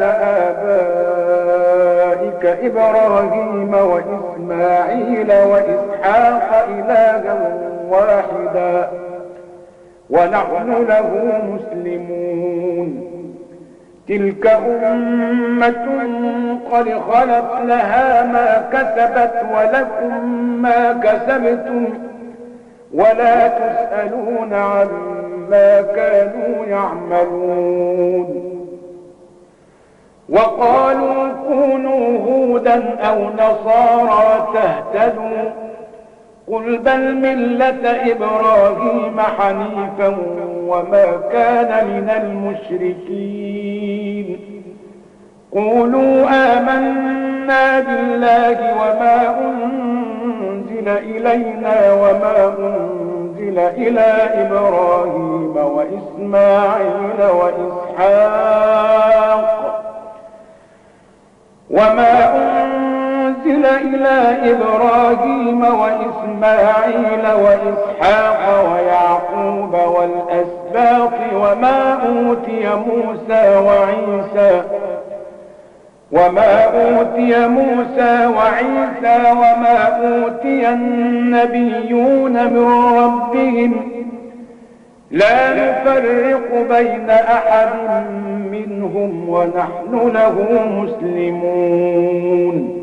آبائك إبراهيم وإسماعيل وإسحاق إلها واحدا ونحن له مسلمون. تلك أمة قد خلت لها ما كسبت ولكم ما كسبتم ولا تسألون عما كانوا يعملون. وقالوا كونوا هودا أو نصارى تهتدوا قل بل ملة إبراهيم حنيفا وما كان من المشركين. قولوا آمنا بالله وما أنزل إلينا وما أنزل إلى إبراهيم وإسماعيل وإسحاق وما أنزل إلى إبراهيم وإسماعيل وإسحاق ويعقوب والأسباط وما أوتي موسى وعيسى وما أوتي موسى وعيسى وما أوتي النبيون من ربهم لا نفرق بين أحد منهم ونحن له مسلمون.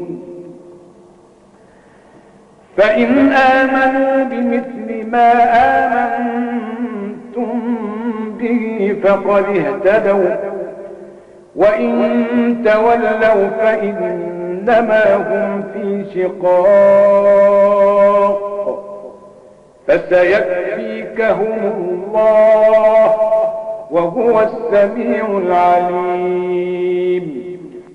فإن آمنوا بمثل ما آمنتم به فقد اهتدوا وإن تولوا فإنما هم في شقاق فسيكفيكهم الله وهو السميع العليم.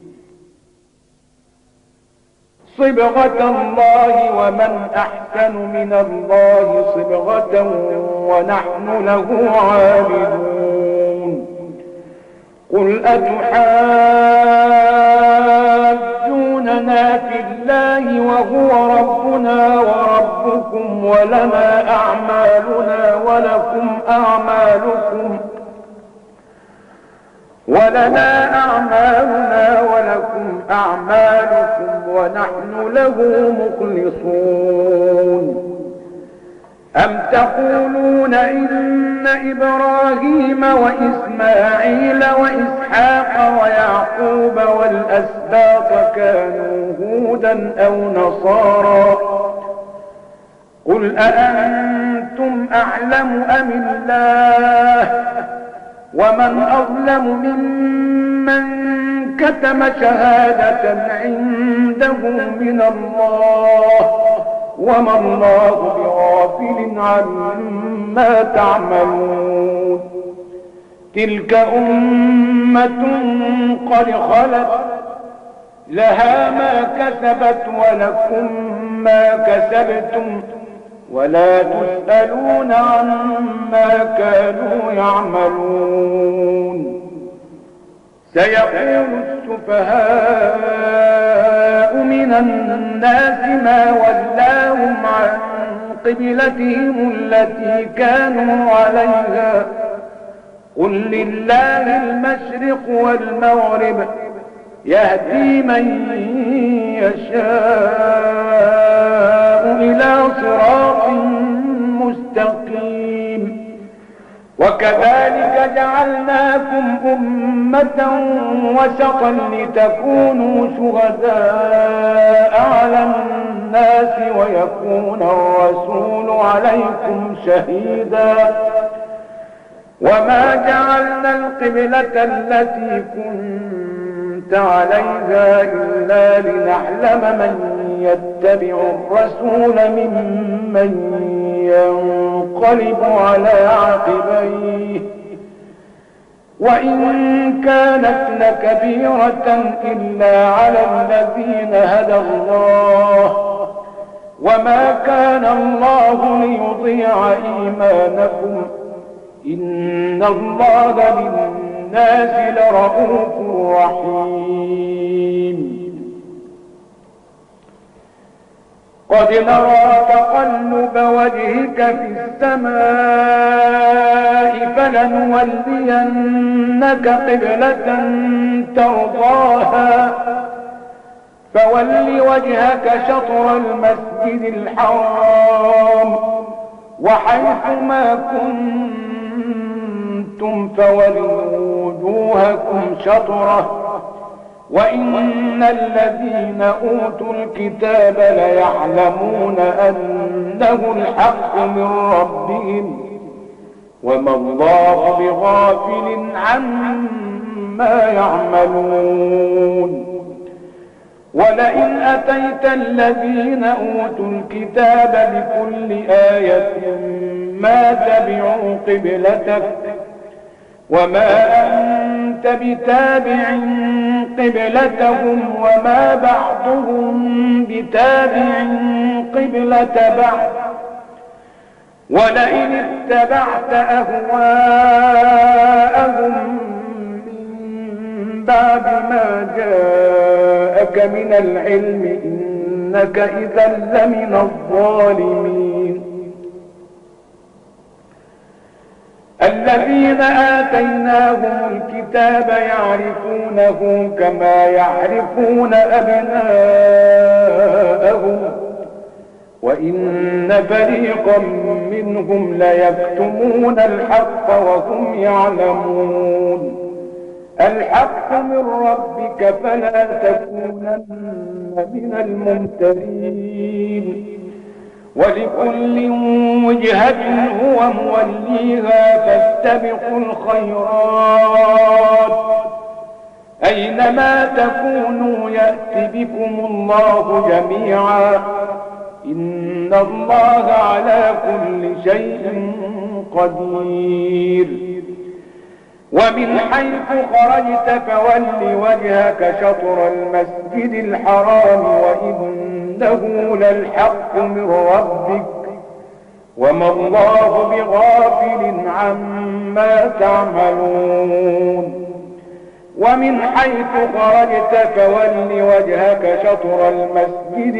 صبغة الله ومن أحسن من الله صبغة ونحن له عابدون. قل أتحاجوننا في الله وهو ربنا وربكم ولنا أعمالنا ولكم أعمالكم ولنا أعمالنا ولكم أعمالكم ونحن له مخلصون. أم تقولون إن إبراهيم وإسماعيل وإسحاق ويعقوب والأسباط كانوا هودا أو نصارى قل أأنتم أعلم أم الله ومن أظلم ممن كتم شهادة عنده من الله وما الله بغافل عما تعملون. تلك أمة قد خلت لها ما كسبت ولكم ما كسبتم ولا تسألون عما كانوا يعملون. سيقول السفهاء من الناس ما ولاهم عن قبلتهم التي كانوا عليها قل لله المشرق والمغرب يهدي من يشاء إلى صراط مستقيم. وكذلك جعلناكم أمة وسطا لتكونوا شهداء على الناس ويكون الرسول عليكم شهيدا. وما جعلنا القبلة التي كنت عليها إلا لنعلم من يتبع الرسول ممن ينقلب على عقبيه وإن كانت لكبيرة إلا على الذين هدى الله وما كان الله ليضيع إيمانكم إن الله بالناس لرءوف رحيم. قد نرى تقلب وجهك في السماء فلنولينك قبلة ترضاها فول وجهك شطر المسجد الحرام وحيث ما كنتم فولوا وجوهكم شطره وإن الذين أوتوا الكتاب ليعلمون أنه الحق من ربهم وما الله بغافل عما يعملون. ولئن أتيت الذين أوتوا الكتاب بكل آية ما تبعوا قبلتك وما أنت بتابع قبلتهم وما بعضهم بتابع قبلة بعض ولئن اتبعت أهواءهم من بعد ما جاءك من العلم إنك إذا لمن الظالمين. الذين آتيناهم الكتاب يعرفونه كما يعرفون أبناءهم وإن فريقا منهم ليكتمون الحق وهم يعلمون. الحق من ربك فلا تكونن من الممترين ولكل وجهة هو موليها فاستبقوا الخيرات أينما تكونوا يأت بكم الله جميعا إن الله على كل شيء قدير. ومن حيث خرجت فول وجهك شطر المسجد الحرام وإنه للحق من ربك وما الله بغافل عما تعملون. ومن حيث خرجت فول وجهك شطر المسجد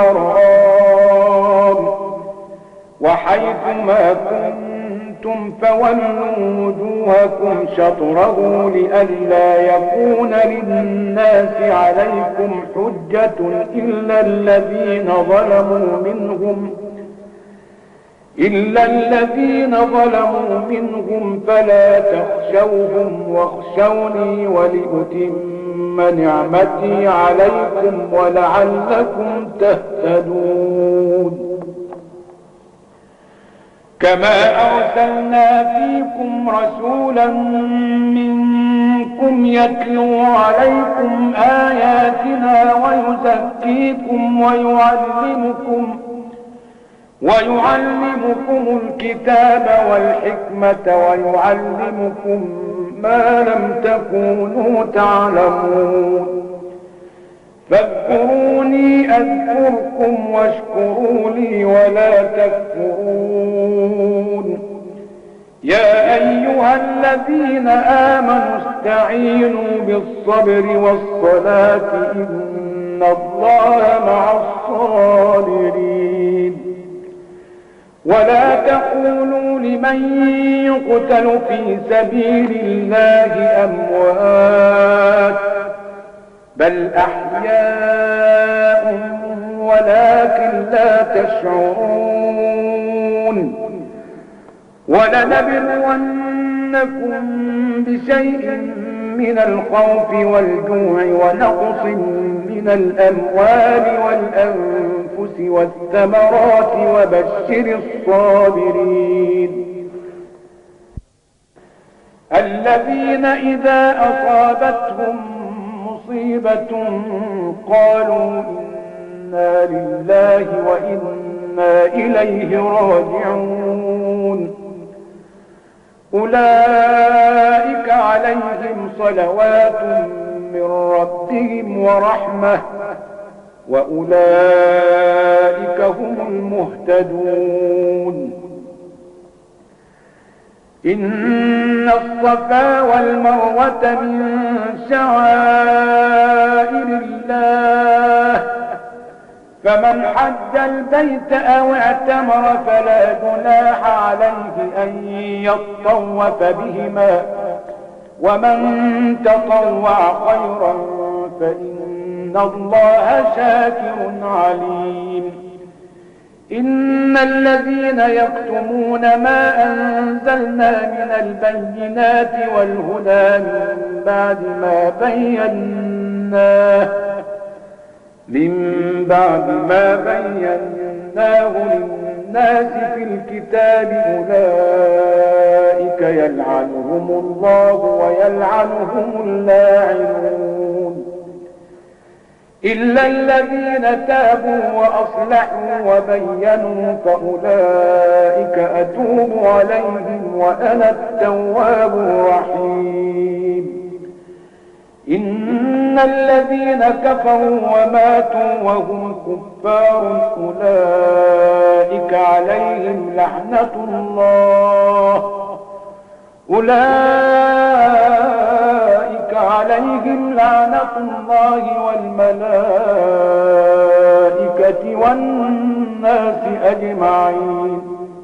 الحرام وحيث ما كنتم فولوا وجوهكم شطره لئلا يكون للناس عليكم حجة إلا الذين ظلموا منهم إلا الذين ظلموا منهم فلا تخشوهم واخشوني ولأتم نعمتي عليكم ولعلكم تهتدون. كما أرسلنا فيكم رسولا منكم يتلو عليكم آياتنا ويزكيكم ويعلمكم ويعلمكم الكتاب والحكمة ويعلمكم ما لم تكونوا تعلمون فاذكروني أذكركم واشكروا لي ولا تكفرون يا أيها الذين آمنوا استعينوا بالصبر والصلاة إن الله مع الصابرين ولا تقولوا لمن يقتل في سبيل الله أموات بل أحياء ولكن لا تشعرون ولنبلونكم بشيء من الخوف والجوع ونقص من الأموال والأنفس والثمرات وبشر الصابرين الذين إذا أصابتهم مصيبة قالوا إنا لله وإنا إليه راجعون أولئك عليهم صلوات من ربهم ورحمة وأولئك هم المهتدون إن الصفا والمروة من شعائر الله فمن حج البيت أو اعتمر فلا جناح عليه أن يطوف بهما ومن تطوع خيرا فإن الله شاكر عليم إن الذين يكتمون ما أنزلنا من البينات والهدى من بعد ما بيناه من بعد ما بيناه للناس في الكتاب أولئك يلعنهم الله ويلعنهم اللاعنون إلا الذين تابوا وأصلحوا وبينوا فأولئك أتوب عليهم وأنا التواب الرحيم إن الذين كفروا وماتوا وهم كفار أولئك عليهم لعنة الله أولئك عليهم لعنة الله والملائكة والناس أجمعين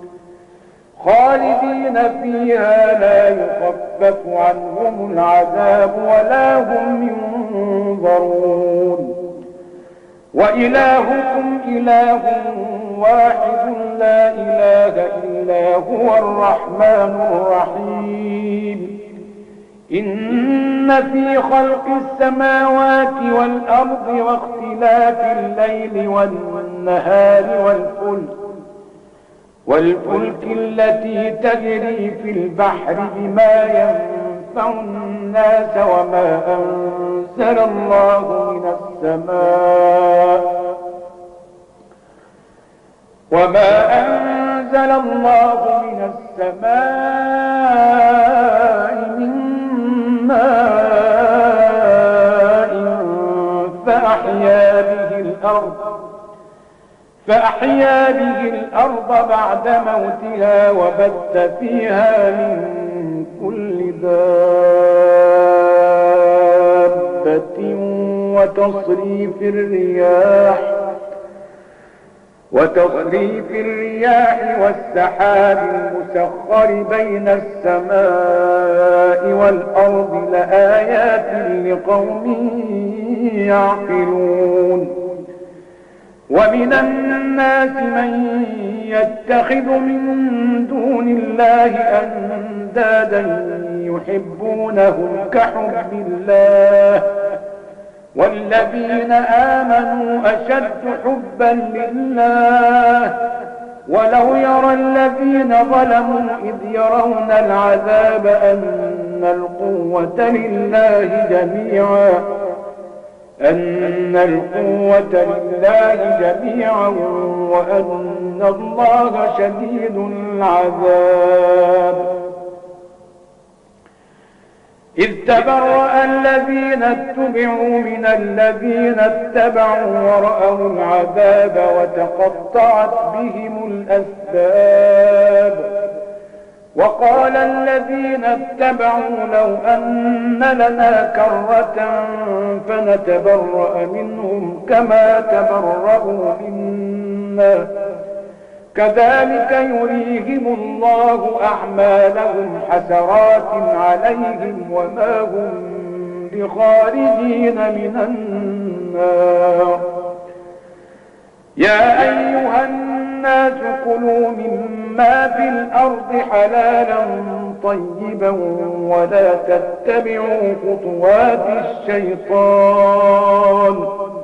خالدين فيها لا يخفف عنهم العذاب ولا هم ينظرون وإلهكم إله واحد لا إله إلا هو الرحمن الرحيم إن في خلق السماوات والأرض واختلاف الليل والنهار والفلك والفلك التي تجري في البحر بما ينفع الناس وما أنزل الله من السماء وما أنزل الله من السماء من ماء فأحيا به الأرض فأحيا به الأرض بعد موتها وبث فيها من كل دابة وتصريف الرياح وتصريف الرياح والسحاب المسخر بين السماء والأرض لآيات لقوم يعقلون ومن الناس من يتخذ من دون الله أندادا يحبونهم كحب الله والذين آمنوا أشد حبا لله ولو يرى الذين ظلموا إذ يرون العذاب أن القوة لله جميعا أن القوة لله جميعا وأن الله شديد العذاب. إذ تبرأ الذين اتبعوا من الذين اتبعوا ورأوا العذاب وتقطعت بهم الأسباب. وقال الذين اتبعوا لو أن لنا كرة فنتبرأ منهم كما تبرأوا منا كذلك يريهم الله أعمالهم حسرات عليهم وما هم بخارجين من النار. يا أيها الناس كلوا مما في الأرض حلالا طيبا ولا تتبعوا خطوات الشيطان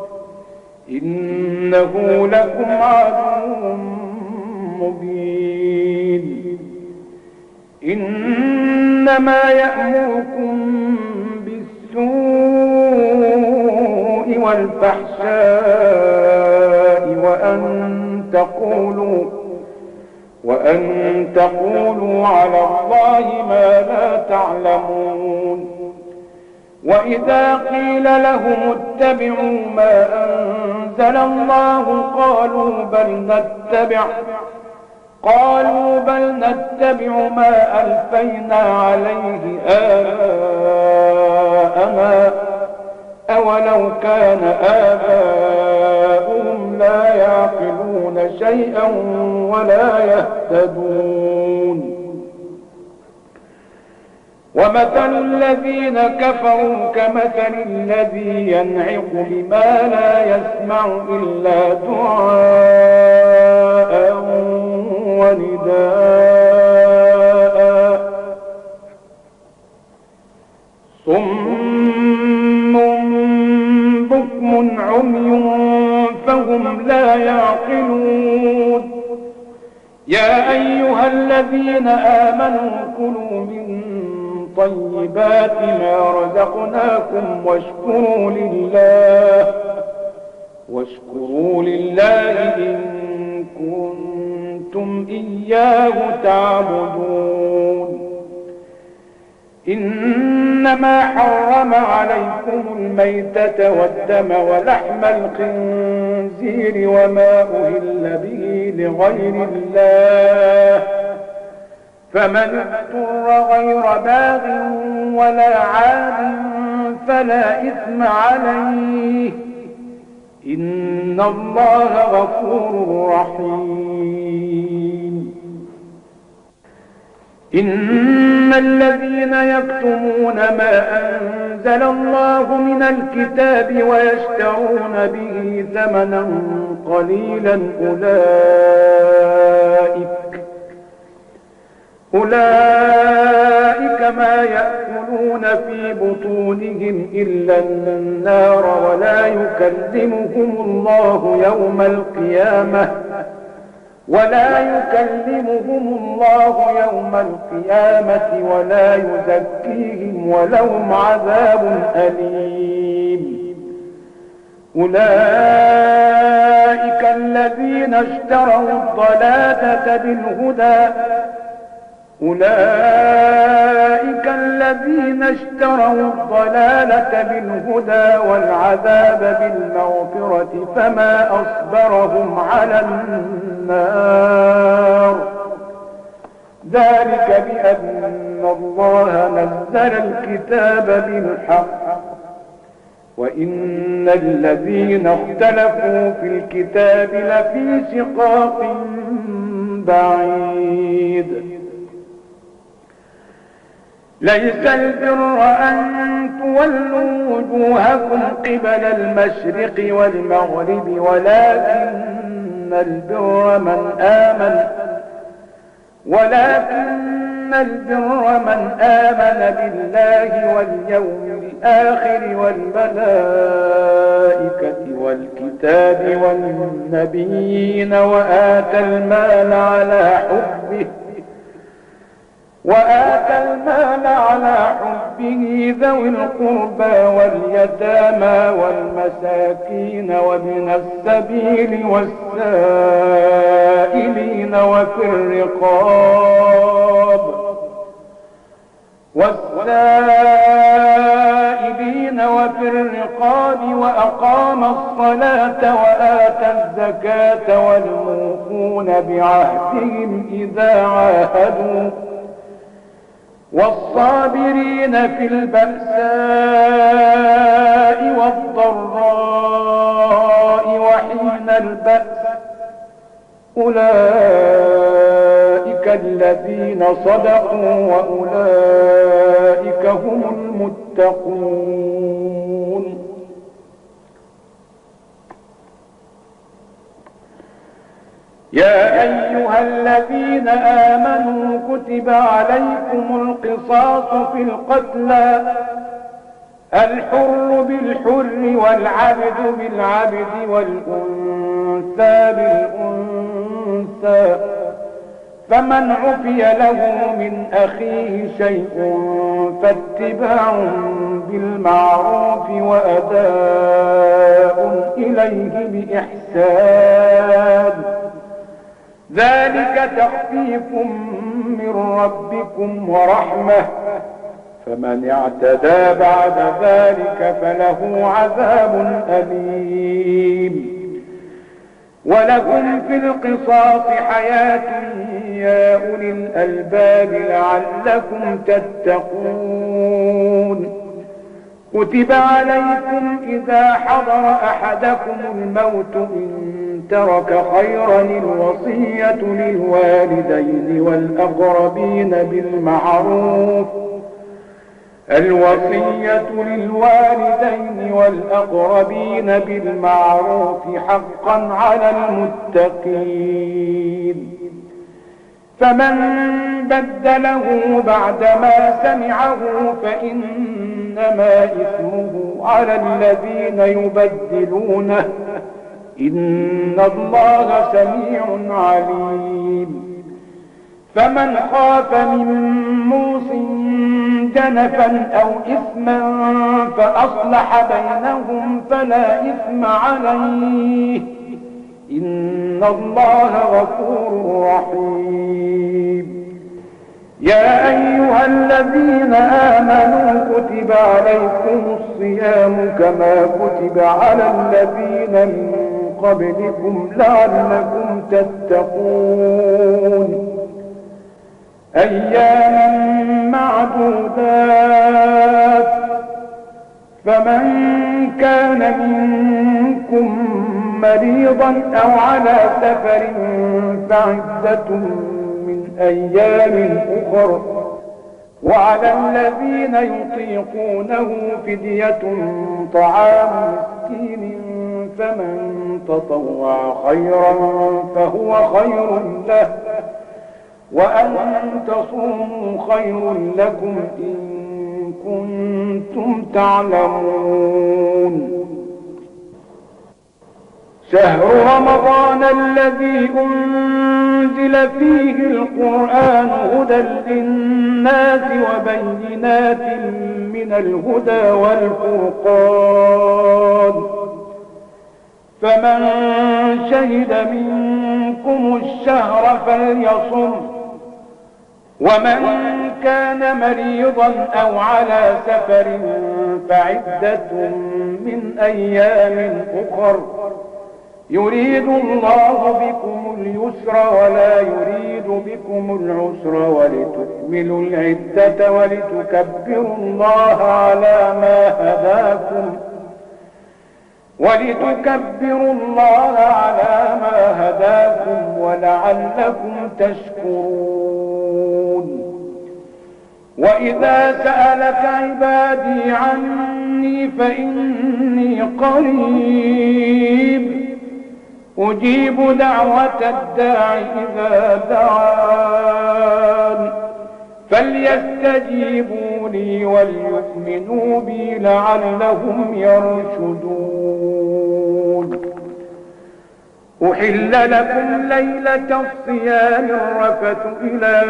إنه لكم عدو مبين. إنما يأمركم بالسوء والفحشاء وأن تقولوا وأن تقولوا على الله ما لا تعلمون. وإذا قيل لهم اتبعوا ما أنزل الله قالوا بل نتبع قالوا بل نتبع ما ألفينا عليه آباءنا أولو كان آباؤهم لا يعقلون شيئا ولا يهتدون. ومثل الذين كفروا كمثل الذي ينعق بما لا يسمع إلا دعاء ونداء صم بكم عمي فهم لا يعقلون. يا أيها الذين آمنوا كلوا من طيبات ما رزقناكم واشكروا لله واشكروا لله إن كنتم إياه تعبدون. إنما حرم عليكم الميتة والدم ولحم الخنزير وما أهل به لغير الله فمن اضطر غير باغ ولا عاد فلا إثم عليه إن الله غفور رحيم. إن الذين يكتمون ما أنزل الله من الكتاب ويشترون به ثمنا قليلا أولئك أولئك ما يأكلون في بطونهم إلا النار ولا يكلمهم الله يوم القيامة ولا يكلمهم الله يوم القيامة ولا يزكيهم ولهم عذاب أليم. أولئك الذين اشتروا الضلالة بالهدى أولئك الذين اشتروا الضلالة بالهدى والعذاب بالمغفرة فما أصبرهم على النار ذلك بأن الله نزل الكتاب بالحق وإن الذين اختلفوا في الكتاب لفي شقاق بعيد. ليس البر أن تولوا وجوهكم قبل المشرق والمغرب ولكن البر من آمن ولكن البر من آمن بالله واليوم بالآخر والملائكة والكتاب والنبيين وآتى المال على حبه وآتى المال على حبه ذوي القربى واليتامى والمساكين وابن السبيل والسائلين وفي الرقاب والسائلين وفي الرقاب وأقام الصلاة وآتى الزكاة والموفون بعهدهم إذا عاهدوا والصابرين في البأساء والضراء وحين البأس أولئك الذين صدقوا وأولئك هم المتقون. يا أيها الذين آمنوا كتب عليكم القصاص في القتلى الحر بالحر والعبد بالعبد والأنثى بالأنثى فمن عفي له من أخيه شيء فاتباع بالمعروف وأداء إليه بإحسان ذلك تخفيف من ربكم ورحمة فمن اعتدى بعد ذلك فله عذاب أليم. ولكم في القصاص حياة يا أولي الألباب لعلكم تتقون. كتب عليكم إذا حضر أحدكم الموت إن ترك خيرا الوصية للوالدين والأقربين بالمعروف الوصية للوالدين والأقربين بالمعروف حقا على المتقين. فمن بدله بعدما سمعه فإنما إثمه على الذين يبدلونه إن الله سميع عليم. فمن خاف من موص جنفا أو إثما فأصلح بينهم فلا إثم عليه إن الله غفور رحيم. يا أيها الذين آمنوا كتب عليكم الصيام كما كتب على الذين من قبلكم لعلكم تتقون. أيام معدودات فمن كان منكم مريضا أو على سفر فعدة من أيام أخر وعلى الذين يطيقونه فدية طعام مسكين فمن تطوع خيرا فهو خير له وأن تصوموا خير لكم إن كنتم تعلمون. شهر رمضان الذي أنزل فيه القرآن هدى للناس وبينات من الهدى والفرقان فمن شهد منكم الشهر فليصم ومن كان مريضا أو على سفر فعدة من أيام أخر يريد الله بكم اليسر ولا يريد بكم العسر ولتكملوا العدة ولتكبروا الله على ما هداكم ولتكبروا الله على ما هداكم ولعلكم تشكرون. وإذا سألك عبادي عني فإني قريب أجيب دعوة الداع إذا دعان فليستجيبوا لي وليؤمنوا بي لعلهم يرشدون. أحل لكم ليلة الصيام الرفث إلى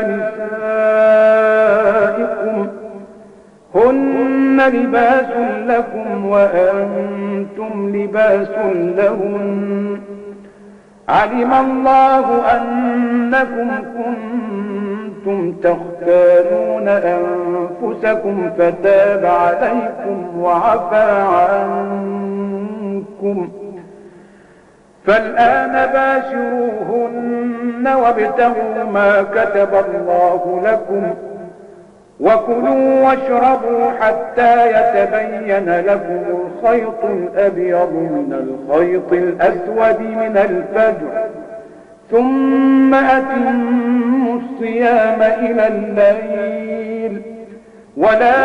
نسائكم هن لباس لكم وأنتم لباس لهن علم الله أنكم كنتم تختانون أنفسكم فتاب عليكم وعفى عنكم فالآن باشروهن وابتغوا ما كتب الله لكم وكلوا واشربوا حتى يتبين لكم الخيط الأبيض من الخيط الأسود من الفجر ثم أتموا الصيام إلى الليل ولا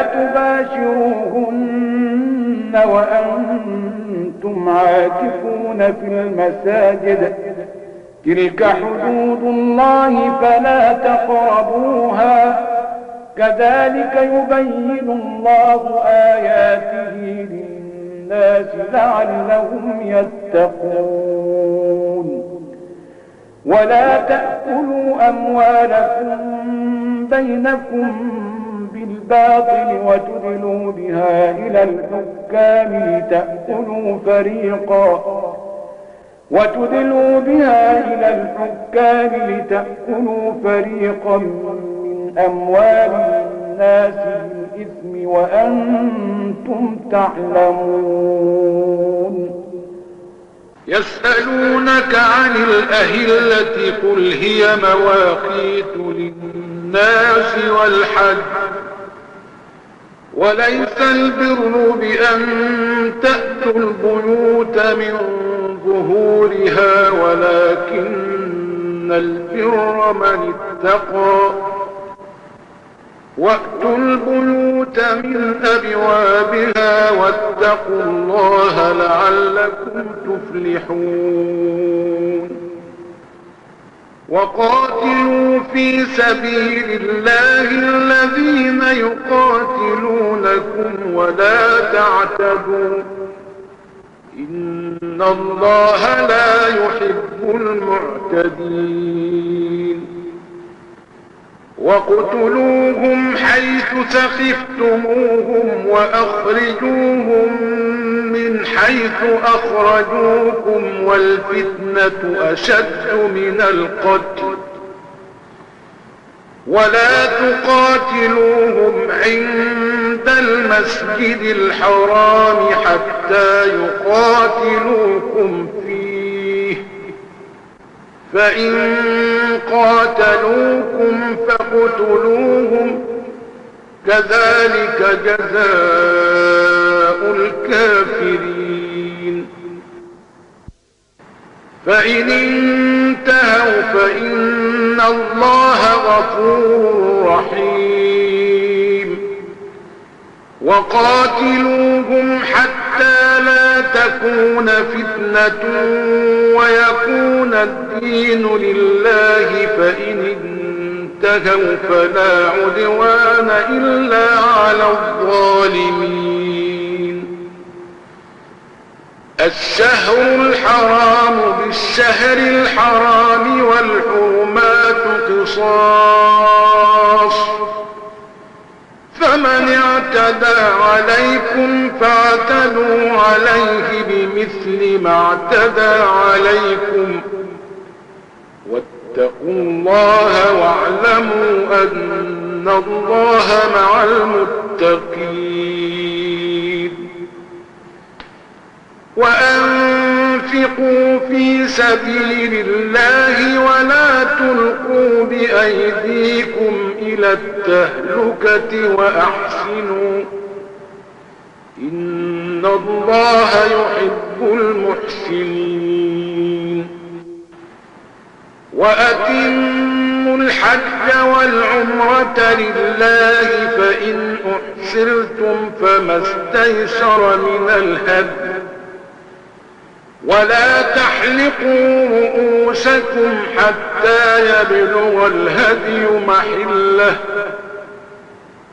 تباشروهن وأنتم عاكفون في المساجد تلك حدود الله فلا تقربوها كذلك يبين الله آياته للناس لعلهم يتقون. ولا تأكلوا أموالكم بينكم بالباطل وتدلوا بها إلى الحكام لتأكلوا فريقا وتدلوا بها إلى الحكام لتأكلوا فريقا من أموال الناس بالإثم وأنتم تعلمون. يسألونك عن الأهلة قل هي مواقيت للناس والحج وليس البر بأن تأتوا البيوت من ظهورها ولكن البر من اتقى وأتوا البيوت من أبوابها واتقوا الله لعلكم تفلحون. وقاتلوا في سبيل الله الذين يقاتلونكم ولا تعتدوا إن الله لا يحب المعتدين. وَاقْتُلُوهُمْ حَيْثُ ثَقِفْتُمُوهُمْ وَأَخْرِجُوهُمْ مِنْ حَيْثُ أَخْرَجُوكُمْ وَالْفِتْنَةُ أَشَدُّ مِنَ الْقَتْلِ وَلَا تُقَاتِلُوهُمْ عِندَ الْمَسْجِدِ الْحَرَامِ حَتَّى يُقَاتِلُوكُمْ فِيهِ فَإِن قَاتَلُوكُمْ فَاقْتُلُوهُمْ كَذَلِكَ جَزَاءُ الْكَافِرِينَ. فَإِنِ انتهوا فَإِنَّ اللَّهَ غَفُورٌ رَحِيمٌ. وَقَاتِلُوهُمْ حَتَّى لَا تَكُونَ فِتْنَةٌ وَيَكُونَ الدِّينُ لِلَّهِ فَإِنِ انتهوا فَلَا عُدْوَانَ إِلَّا عَلَى الظَّالِمِينَ. الشهر الحرام بالشهر الحرام والحرمات قصاص فمن اعتدى عليكم فاعتدوا عليه بمثل ما اعتدى عليكم واتقوا الله واعلموا أن الله مع المتقين. وأنفقوا في سبيل الله ولا تلقوا بأيديكم إلى التهلكة وأحسنوا إن الله يحب المحسنين. وأتموا الحج والعمرة لله فإن أحسرتم فما استيسر من الهدي ولا تحلقوا رؤوسكم حتى يبلغ الهدي محله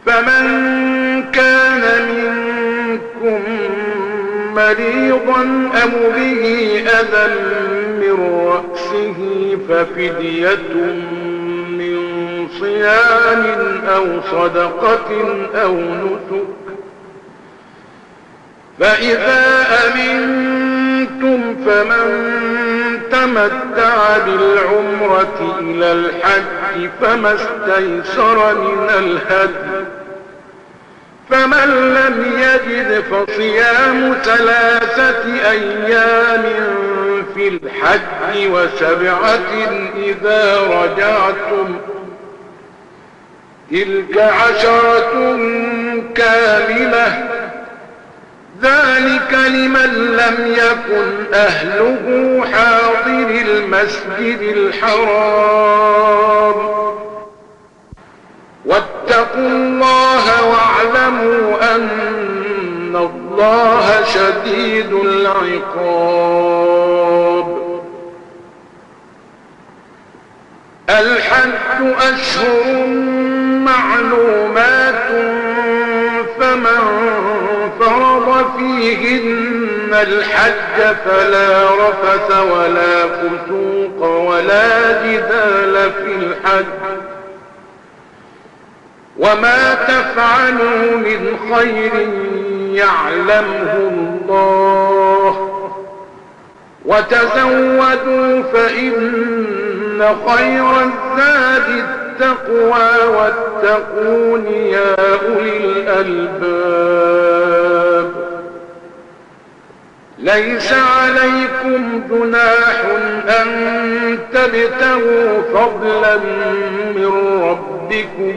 فمن كان منكم مريضا أو به أذى من رأسه ففدية من صيام أو صدقة أو نسك، فإذا أمنتم فمن تمتع بالعمرة إلى الحج فما استيسر من الهدي، فمن لم يجد فصيام ثلاثة أيام في الحج وسبعة إذا رجعتم، تلك عشرة كاملة، ذلك لمن لم يكن أهله حاضر المسجد الحرام. واتقوا الله واعلموا أن الله شديد العقاب. الحج أشهر معلومات، فمن فرض فيهن الحج فلا رفث ولا فسوق ولا جدال في الحج، وما تفعلوا من خير يعلمه الله، وتزودوا فإن خير الزاد التقوى واتقون يا أولي الألباب. ليس عليكم جناح أن تبتغوا فضلا من ربكم،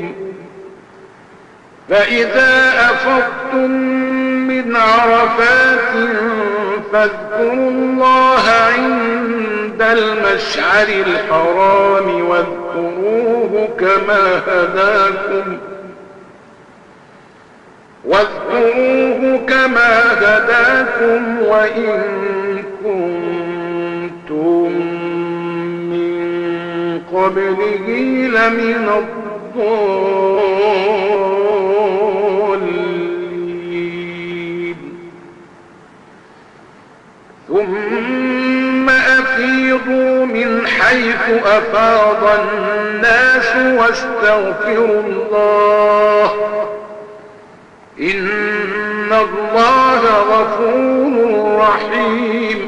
فإذا أفضتم من عرفات فاذكروا الله عند المشعر الحرام واذكروه كما هداكم واذكروه كما هداكم وإن كنتم من قبله لمن الضالين. ثم أفيضوا من حيث أفاض الناس واستغفروا الله إن الله غفور رحيم.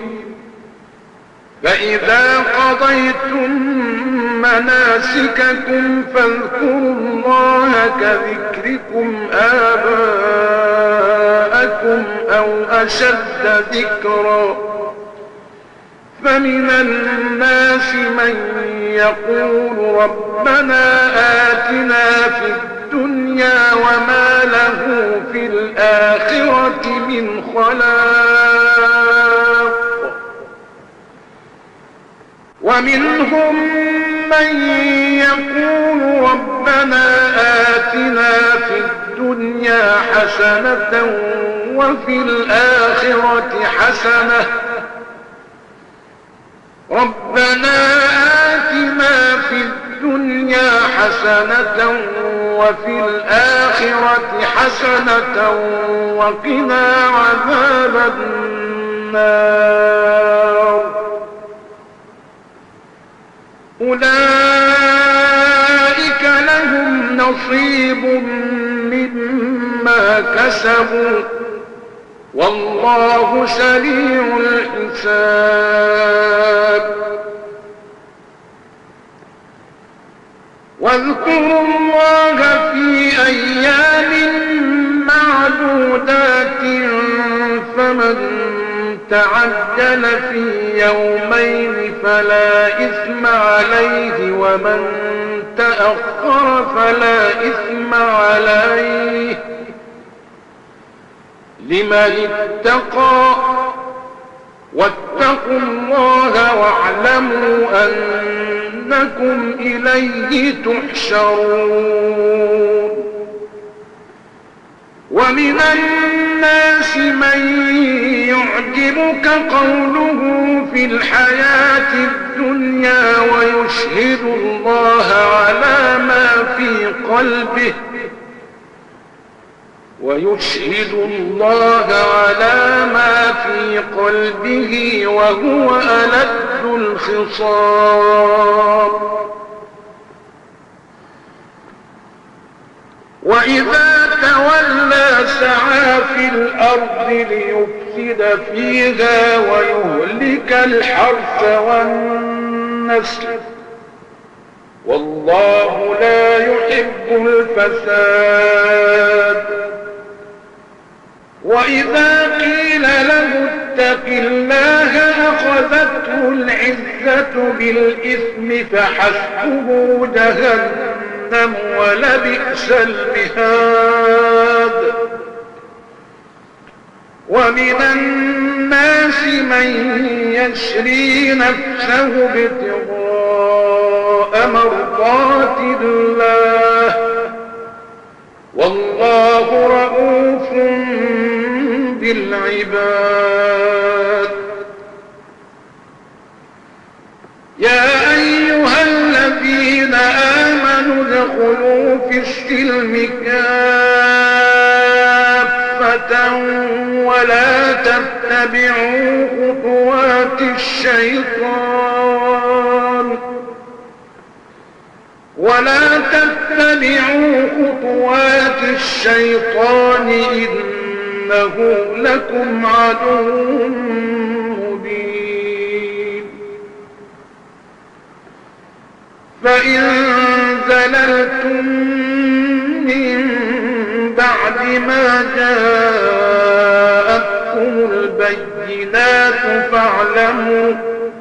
فإذا قضيتم مناسككم فاذكروا الله كذكركم آباءكم أو أشد ذكرا، فمن الناس من يقول ربنا آتنا في الدنيا وما له في الآخرة من خلاق، ومنهم من يقول ربنا آتنا في الدنيا حسنة وفي الآخرة حسنة ربنا آتنا في الدنيا حسنة وفي الآخرة حسنة وقنا عذاب النار. أولئك لهم نصيب مما كسبوا والله سريع الحساب. واذكروا الله في أيام معدودات، فمن تعجل في يومين فلا إثم عليه ومن تأخر فلا إثم عليه لمن اتقى. واتقوا الله واعلموا أنكم إليه تحشرون. ومن الناس من يعجبك قوله في الحياة الدنيا ويشهد الله على ما في قلبه ويشهد الله على ما في قلبه وهو ألد الخصام. وإذا تولى سعى في الأرض ليفسد فيها ويهلك الحرث والنسل والله لا يحب الفساد. وإذا قيل له اتق الله أخذته العزة بالإثم فحسبه جهنم ولبئس المهاد. ومن الناس من يشري نفسه ابتغاء مرضات الله والله رؤوف بالعباد. يا أيها الذين آمنوا ادخلوا في السلم كافة ولا تتبعوا خطوات الشيطان ولا تتبعوا خطوات الشيطان إنه لكم عدو مبين. فإن زللتم من بعد ما جاءتكم البينات فاعلموا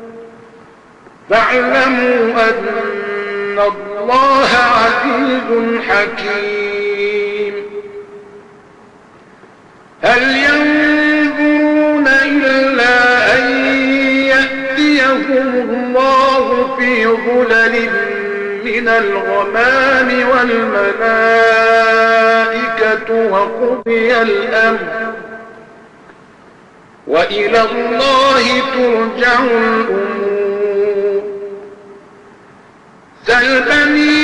فاعلموا أن الله عزيز حكيم. هل ينظرون إلا أن يأتيهم الله في ظلل من الغمام والملائكة وقضي الأمر وإلى الله ترجع الأمور. سل بني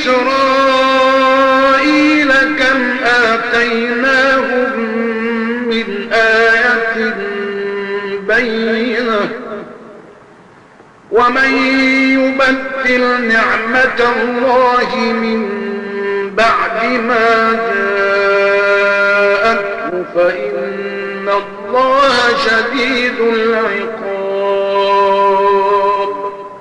إسرائيل كم آتيناهم من آية بينة ومن يبدل نعمة الله من بعد ما جاءته فإن الله شديد العقاب.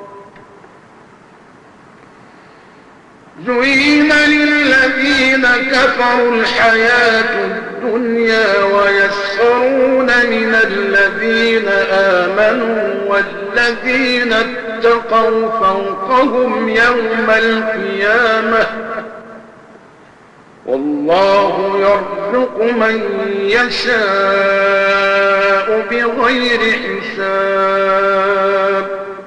زين للذين كفروا الحياة الدنيا ويسخرون من الذين آمنوا والذين اتقوا فوقهم يوم القيامة والله يرزق من يشاء بغير حساب.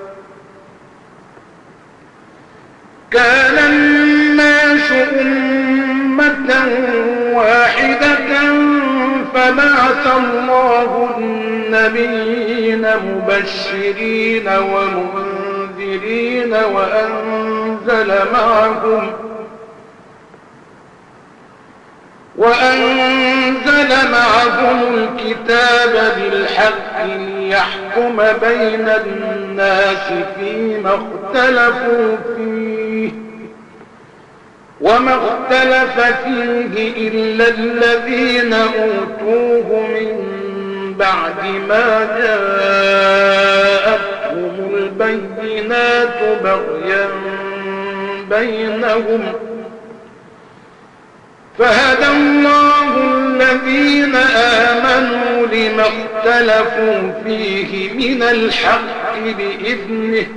كان الناس أمة واحدة فبعث الله النبيين مبشرين ومنذرين وأنزل معهم وأنزل معهم الكتاب بالحق ليحكم بين الناس فيما اختلفوا فيه وما اختلف فيه إلا الذين أوتوه من بعد ما جاءتهم البينات بغيا بينهم فهدى الله الذين آمنوا لما اختلفوا فيه من الحق بإذنه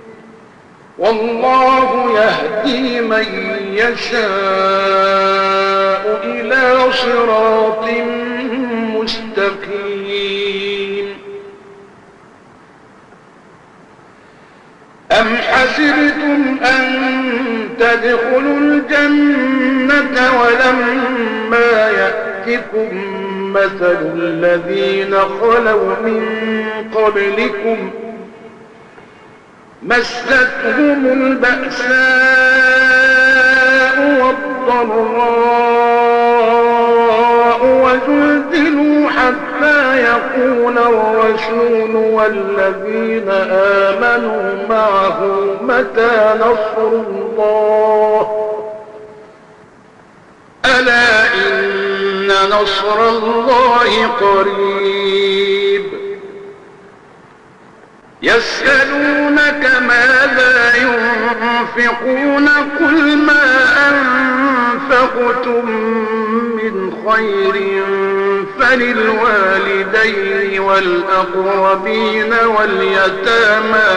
والله يهدي من يشاء إلى صراط مستقيم. أم حسبتم أن تدخلوا الجنة ولما يأتكم مثل الذين خلوا من قبلكم مستهم البأساء والضراء يقول الرسول والذين آمنوا معه متى نصر الله ألا إن نصر الله قريب يسألونك ماذا ينفقون قل ما أنفقتم من خير فللوالدين والأقربين واليتامى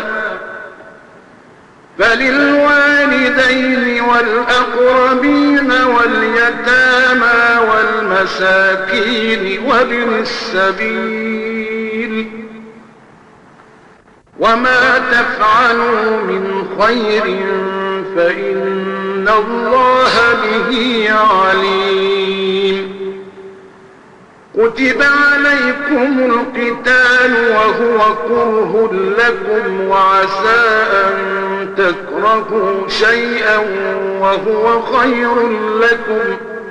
فللوالدين والأقربين واليتامى والمساكين وابن السبيل وما تفعلوا من خير فإن الله به عليم كتب عليكم القتال وهو كره لكم وعسى أن تكرهوا شيئا وهو خير لكم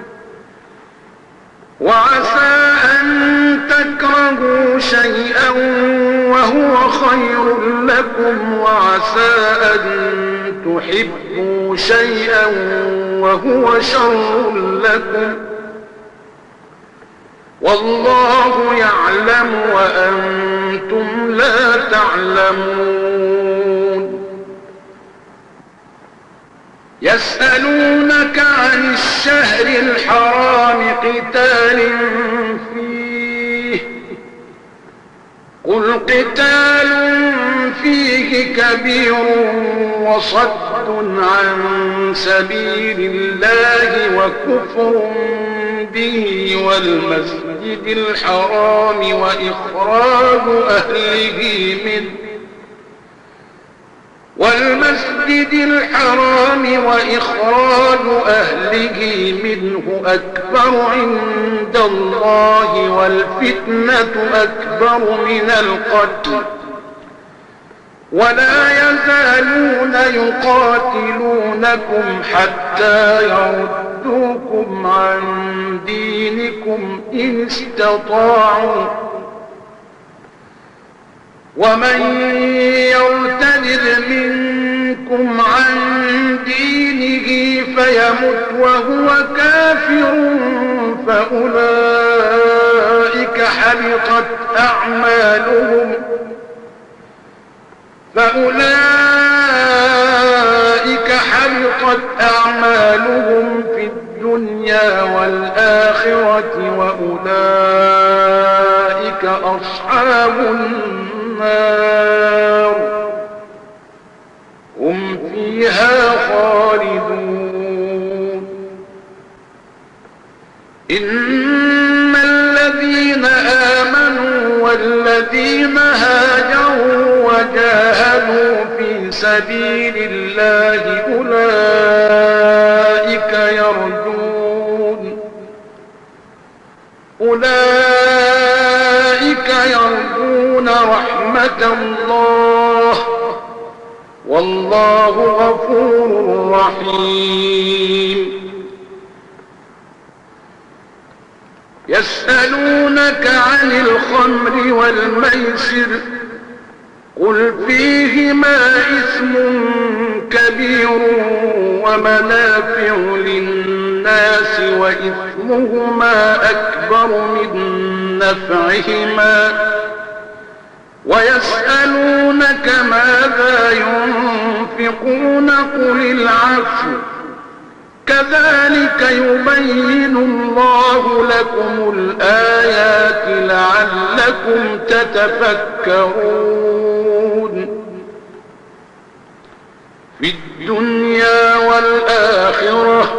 وعسى أن تكرهوا شيئا وهو خير لكم وعسى أن تحبوا شيئا وهو شر لكم والله يعلم وأنتم لا تعلمون يسألونك عن الشهر الحرام قتال فيه قل قتال فيه كبير وصد عن سبيل الله وكفر به والمسجد الحرام وإخراج أهله منه والمسجد الحرام وإخراج أهله منه أكبر عند الله والفتنة أكبر من القتل ولا يزالون يقاتلونكم حتى يردوكم عن دينكم إن استطاعوا ومن يرتد منكم عن دينه فيمت وهو كافر فأولئك حبطت أعمالهم فأولئك حبطت أعمالهم في الدنيا والآخرة وأولئك أصحاب النار هم فيها خالدون إن الذين آمنوا والذين هاجروا وجاهدوا في سبيل الله أولئك يرجون أولئك يرجون رحمة الله والله غفور رحيم يسألونك عن الخمر والميسر قل فيهما إثم كبير ومنافع للناس وإثمهما أكبر من نفعهما ويسألونك ماذا ينفقون قل العفو كذلك يبين الله لكم الآيات لعلكم تتفكرون في الدنيا والآخرة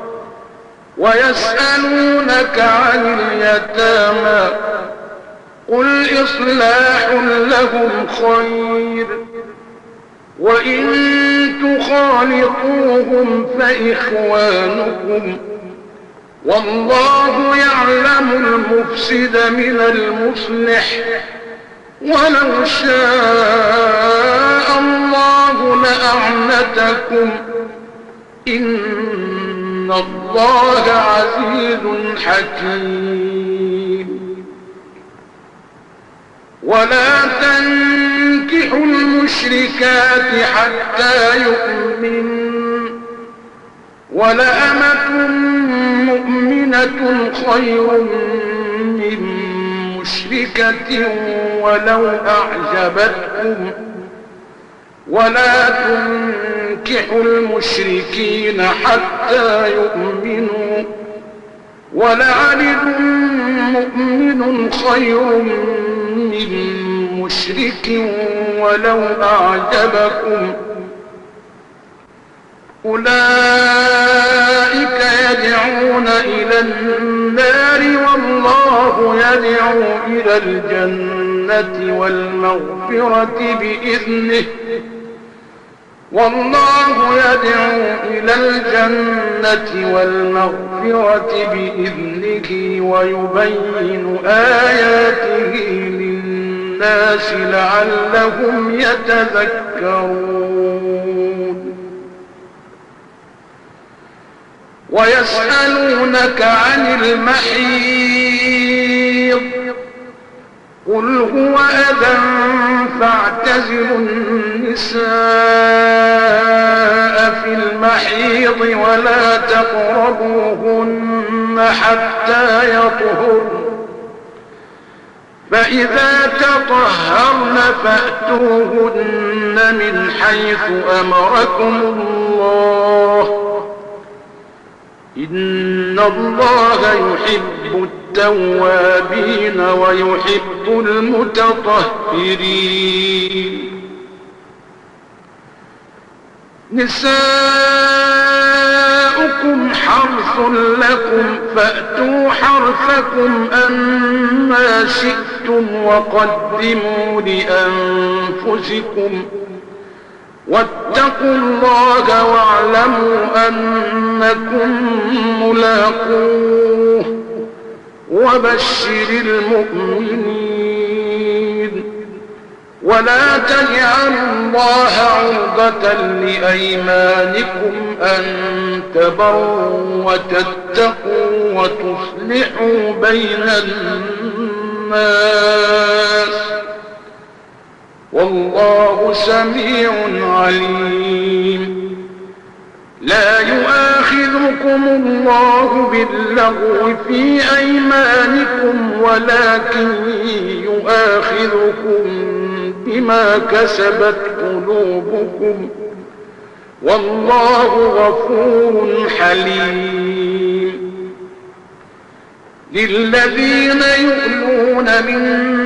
ويسألونك عن اليتامى قل إصلاح لهم خير وإن تخالطوهم فإخوانكم والله يعلم المفسد من المصلح ولو شاء الله لأعنتكم إن الله عزيز حكيم ولا تنكحوا المشركات حتى يؤمنوا ولأمة مؤمنة خير من مشركة ولو أعجبتكم ولا تنكحوا المشركين حتى يؤمنوا ولعبد مؤمن خير من مشرك ولو أعجبكم أولئك يدعون إلى النار والله يدعو إلى الجنة والمغفرة بإذنه والله يدعو إلى الجنة والمغفرة بإذنه ويبين آياته للناس لعلهم يتذكرون ويسألونك عن المحيض قل هو أذى فاعتزلوا النساء في المحيض ولا تقربوهن حتى يطهرن فإذا تطهرن فأتوهن من حيث أمركم الله إن الله يحب التوابين ويحب المتطهرين نساؤكم حرث لكم فأتوا حرثكم أما شئتم وقدموا لأنفسكم واتقوا الله واعلموا أنكم ملاقوه وبشر المؤمنين ولا تجعلوا الله عرضة لأيمانكم أن تبروا وتتقوا وتصلحوا بين الناس والله سميع عليم لا يؤاخذكم الله باللغو في أيمانكم ولكن يؤاخذكم بما كسبت قلوبكم والله غفور حليم للذين يؤلون من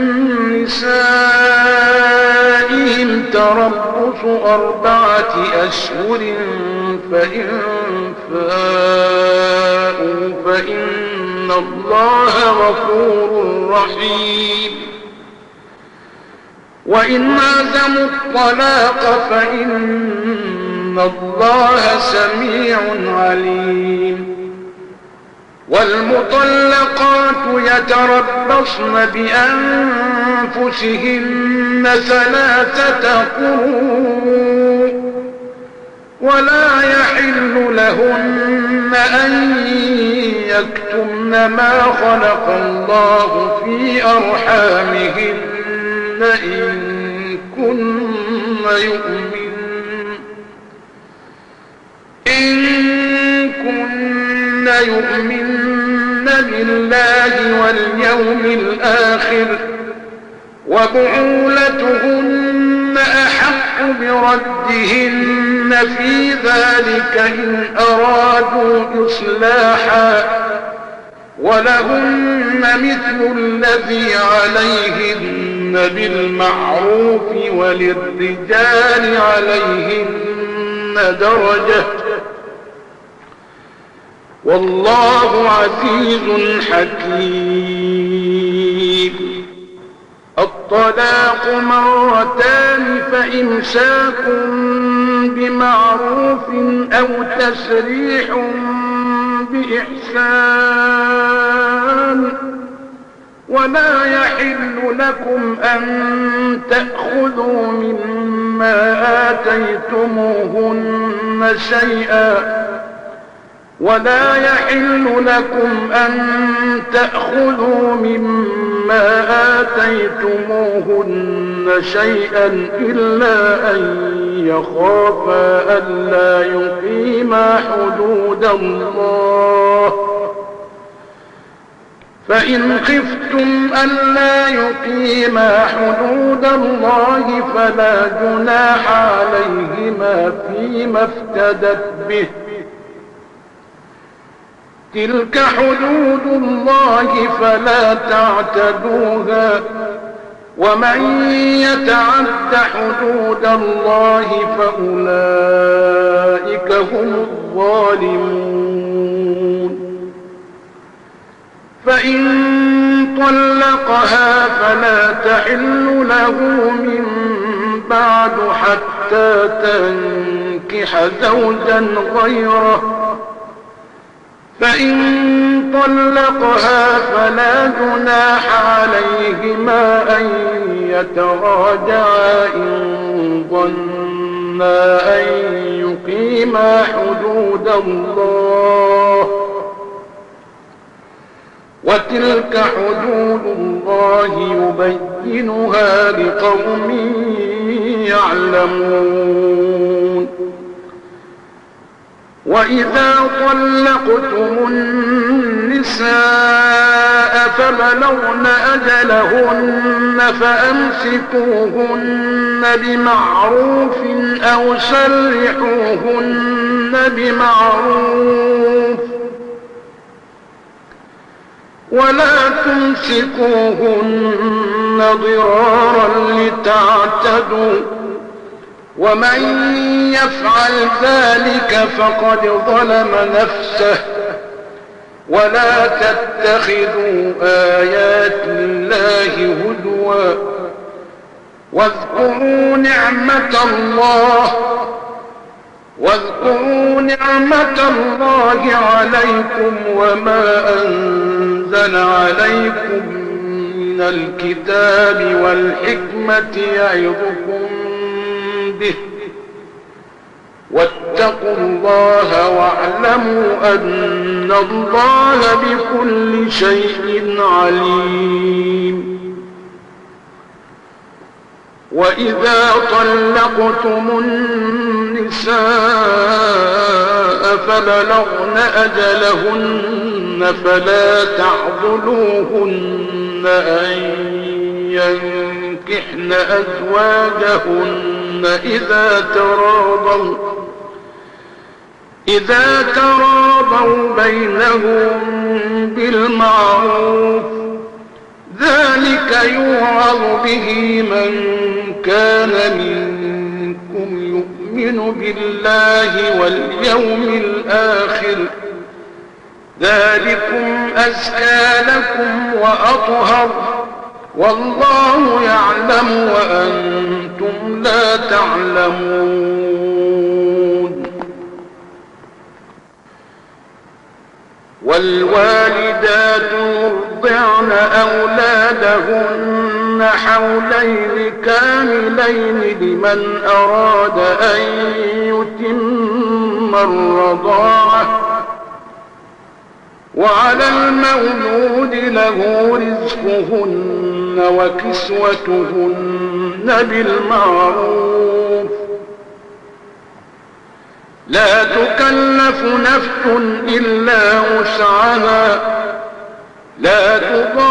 نسائهم تربص أربعة أشهر فإن فاءوا فإن الله غفور رحيم وإن عزموا الطلاق فإن الله سميع عليم والمطلقات يتربصن بأنفسهن ثلاثة قروء ولا يحل لهن أن يكتمن ما خلق الله في أرحامهن إن كن يؤمن إن كن يؤمن بالله واليوم الآخر وبعولتهن أحق بردهن في ذلك إن أرادوا إصلاحا ولهن مثل الذي عليهن بالمعروف وللرجال عليهن درجة والله عزيز حكيم الطلاق مرتان فإمساك بمعروف أو تسريح بإحسان ولا يحل لكم أن تأخذوا مما آتيتموهن شيئا ولا يحل لكم أن تأخذوا مما آتيتموهن شيئا إلا أن يخافا ألا يقيما حدود الله، فإن خفتم ألا يقيما حدود الله فلا جناح عليهما فيما افتدت به، تلك حدود الله فلا تعتدوها، ومن يتعد حدود الله فأولئك هم الظالمون. فإن طلقها فلا تحل له من بعد حتى تنكح زوجا غيره، فإن طلقها فلا جناح عليهما أن يتراجعا إن ظنا أن يقيما حدود الله، وتلك حدود الله يبينها لقوم يعلمون. وإذا طلقتم النساء فبلغن أجلهن فأمسكوهن بمعروف أو سرحوهن بمعروف، ولا تمسكوهن ضرارا لتعتدوا، ومن يفعل ذلك فقد ظلم نفسه، ولا تتخذوا آيات الله هزوا، واذكروا نعمة الله واذكروا نعمة الله عليكم وما أنزل عليكم من الكتاب والحكمة يعظكم به، واتقوا الله واعلموا أن الله بكل شيء عليم. وإذا طلقتم النساء فبلغن أجلهن فلا تعضلوهن أن ينكحن أزواجهن إذا تراضوا إذا تراضوا بينهم بالمعروف، ذلك يوعظ به من كان منكم يؤمن بالله واليوم الآخر، ذلكم أزكى لكم وأطهر، والله يعلم وأنتم لا تعلمون. والوالدات يرضعن أولادهن حولين كاملين لمن أراد أن يتم الرضاعة، وعلى المولود له رزقهن وكسوتهن بالمعروف، لا تكلف نفس إلا وسعها، لا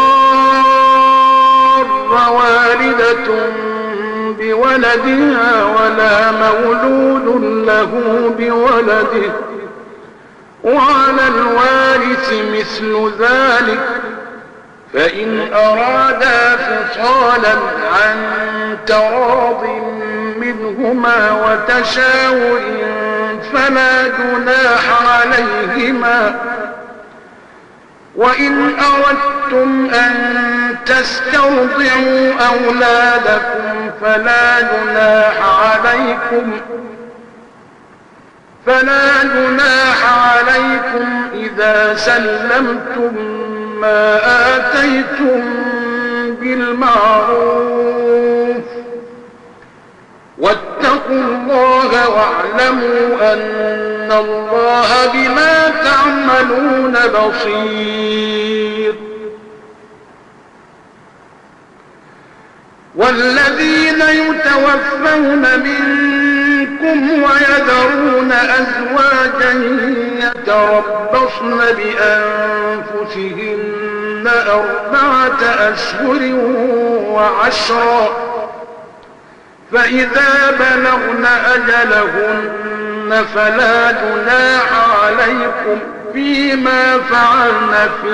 تضار والدة بولدها ولا مولود له بولده، وعلى الوارث مثل ذلك، فإن أرادا فصالا عن تراض منهما وتشاور فلا جناح عليهما. وإن أردتم أن تسترضعوا أولادكم فلا جناح عليكم فلا جناح عليكم إذا سلمتم ما آتيتم بالمعروف، واتقوا الله واعلموا أن إن الله بما تعملون بصير. والذين يتوفون منكم ويذرون أزواجا يتربصن بأنفسهن أربعة أشهر وعشرا فإذا بلغن أجلهن فلا جناح عليكم فيما فعلن في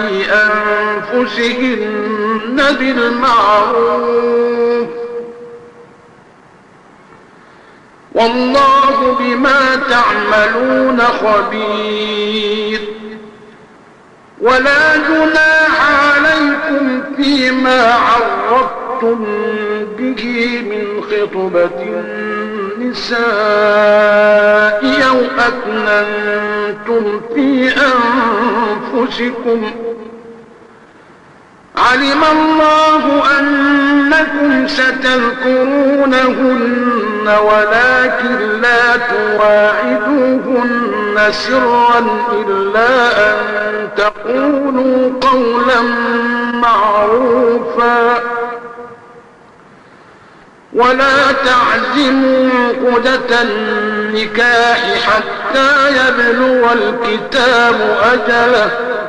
أنفسهن بالمعروف والله بما تعملون خبير. ولا جناح عليكم فيما عرضتم به من خطبة النساء أو أكننتم في أنفسكم علم الله أنكم ستذكرونهن ولكن لا تواعدوهن سرا إلا أن تقولوا قولا معروفا ولا تعزموا عقدة النكاح حتى يبلغ الكتاب أجله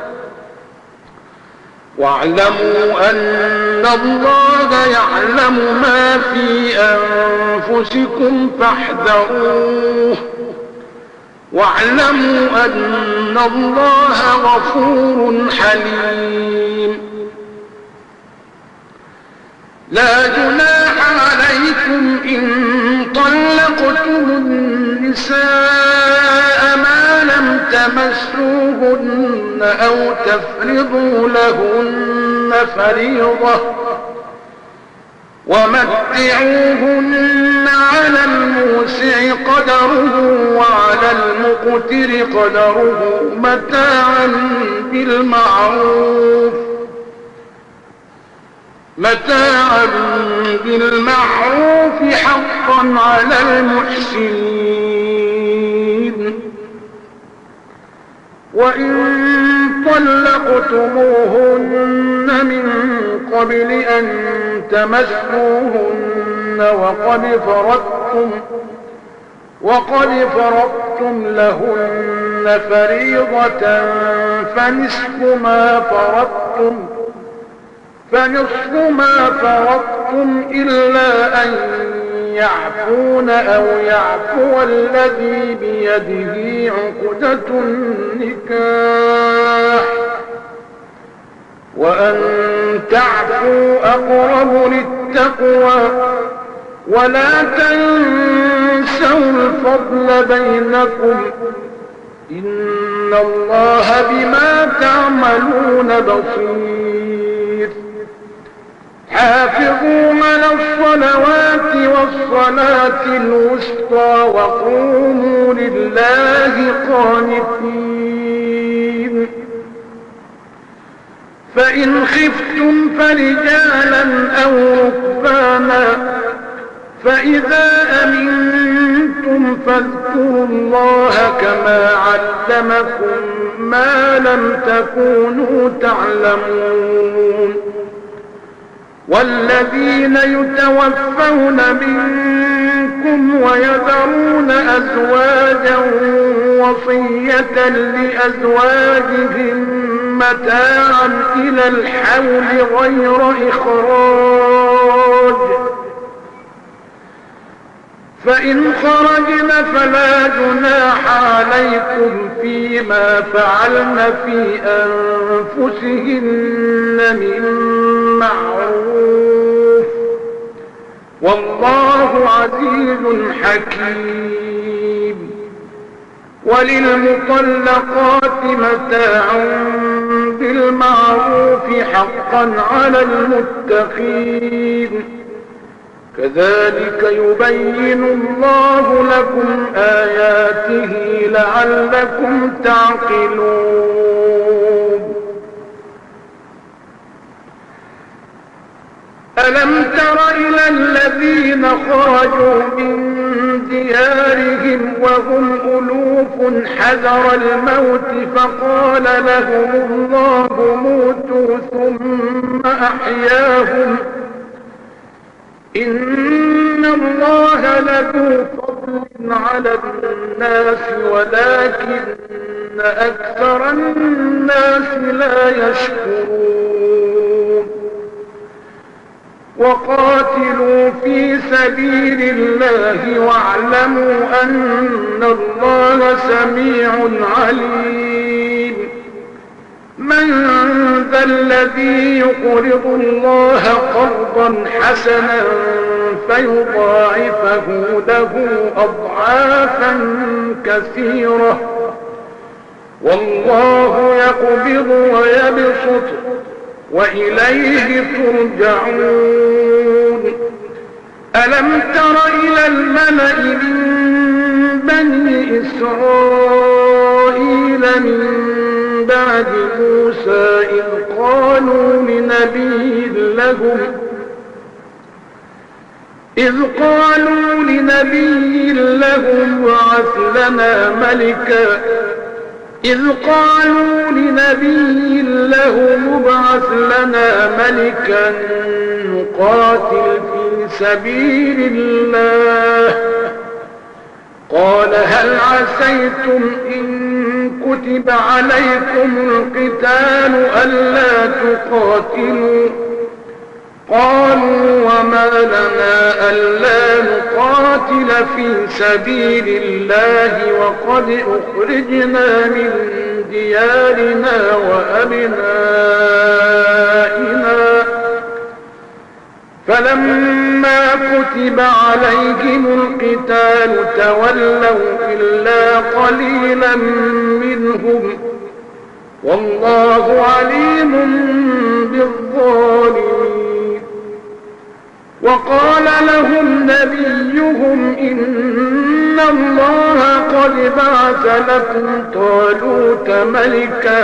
واعلموا أن الله يعلم ما في أنفسكم فاحذروه واعلموا أن الله غفور حليم. لا جناح عليكم إن طلقتم النساء ما لم تمسوهن أو تفرضوا لهن فريضة ومتعوهن على الموسع قدره وعلى المقتر قدره متاعا بالمعروف متاعا بالمعروف حقا على المحسنين. وإن طلقتموهن من قبل أن تمسوهن وقد فرضتم وقد فرضتم لهن فريضة فنصف ما فرضتم فنصف ما فرضتم إلا أن يعفون أو يعفو الذي بيده عقدة النكاح وأن تعفوا أقرب للتقوى ولا تنسوا الفضل بينكم إن الله بما تعملون بصير. حافظوا على الصلوات والصلاة الوسطى وقوموا لله قانتين. فإن خفتم فرجالا أو ركبانا فإذا أمنتم فاذكروا الله كما علمكم ما لم تكونوا تعلمون. والذين يتوفون منكم ويذرون أزواجا وصية لأزواجهم متاعا إلى الحول غير إخراج فإن خرجن فلا جناح عليكم فيما فعلن في أنفسهن من معروف والله عزيز حكيم. وللمطلقات متاع بالمعروف حقا على المتقين كذلك يبين الله لكم آياته لعلكم تعقلون. ألم تر إلى الذين خرجوا من ديارهم وهم ألوف يخوف حذر الموت فقال لهم الله موتوا ثم أحياهم إن الله لذو فضل على الناس ولكن أكثر الناس لا يشكرون وقاتلوا في سبيل الله واعلموا أن الله سميع عليم من ذا الذي يقرض الله قرضا حسنا فيضاعفه له أضعافا كثيرة والله يقبض ويبسط وإليه ترجعون ألم تر إلى الملأ من بني إسرائيل من بعد موسى إذ قالوا لنبي لهم إذ قالوا لنبي لهم ابعث لنا ملكا إذ قالوا لنبي لهم ابعث لنا ملكا نقاتل في سبيل الله قال هل عسيتم إن كتب عليكم القتال ألا تقاتلوا قالوا وما لنا ألا نقاتل في سبيل الله وقد أخرجنا من ديارنا وأبنائنا فلما كتب عليهم القتال تولوا إلا قليلا منهم والله عليم بالظالمين وقال لهم نبيهم إن الله قد بعث لكم طالوت ملكا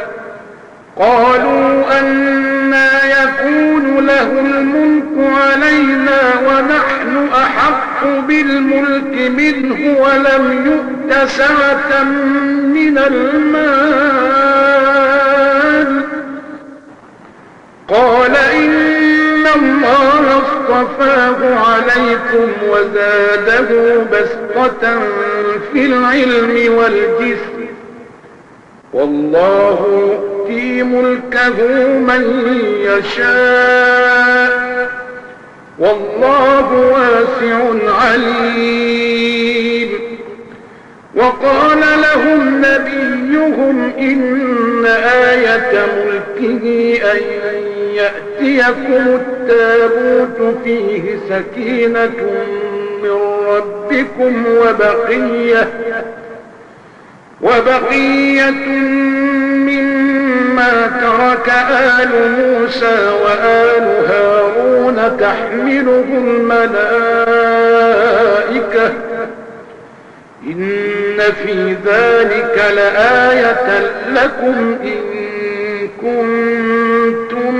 قالوا أنى يكون له الملك علينا ونحن أحق بالملك منه ولم يؤت سعة من المال قال إن الله اصطفاه عليكم وزاده بسطة في العلم والجسم والله يؤتي ملكه من يشاء والله واسع عليم وقال لهم نبيهم إن آية ملكه أن يأتيكم التابوت فيه سكينة من ربكم وبقية وبقية مما ترك آل موسى وآل هارون تحمله الملائكة إن في ذلك لآية لكم إن كنتم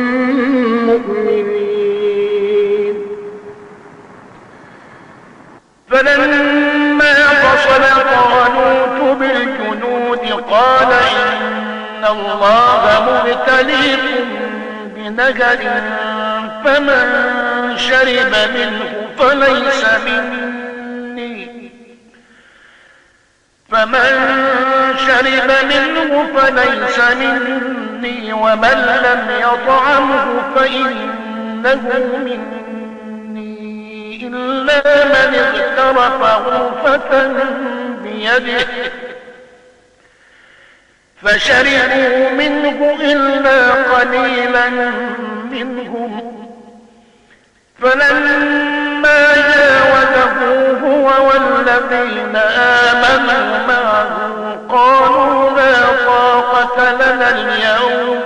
مؤمنين فلما فصل طالوت بالجنود قال إن الله مبتليكم بنهر فمن شرب منه فليس مني فمن شرب منه فليس مني ومن لم يطعمه فإنه مني إلا من اغترف غرفة بيده فشربوا منه إلا قليلا منهم فلما جاوزه هو والذين آمنوا معه قالوا لا طاقة لنا اليوم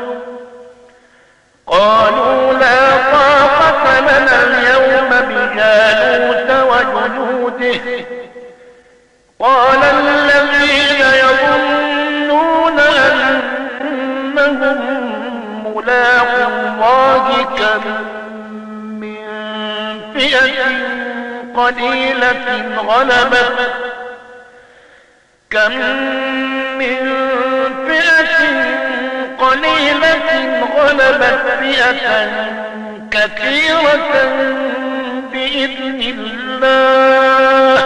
قالوا لا طاقة لنا اليوم بجالوت وجنوده قال الذين يظنون أنهم ملاقو الله كم من فئة قليلة غلبت كم من فئة قليلة غلبت فئة كثيرة بإذن الله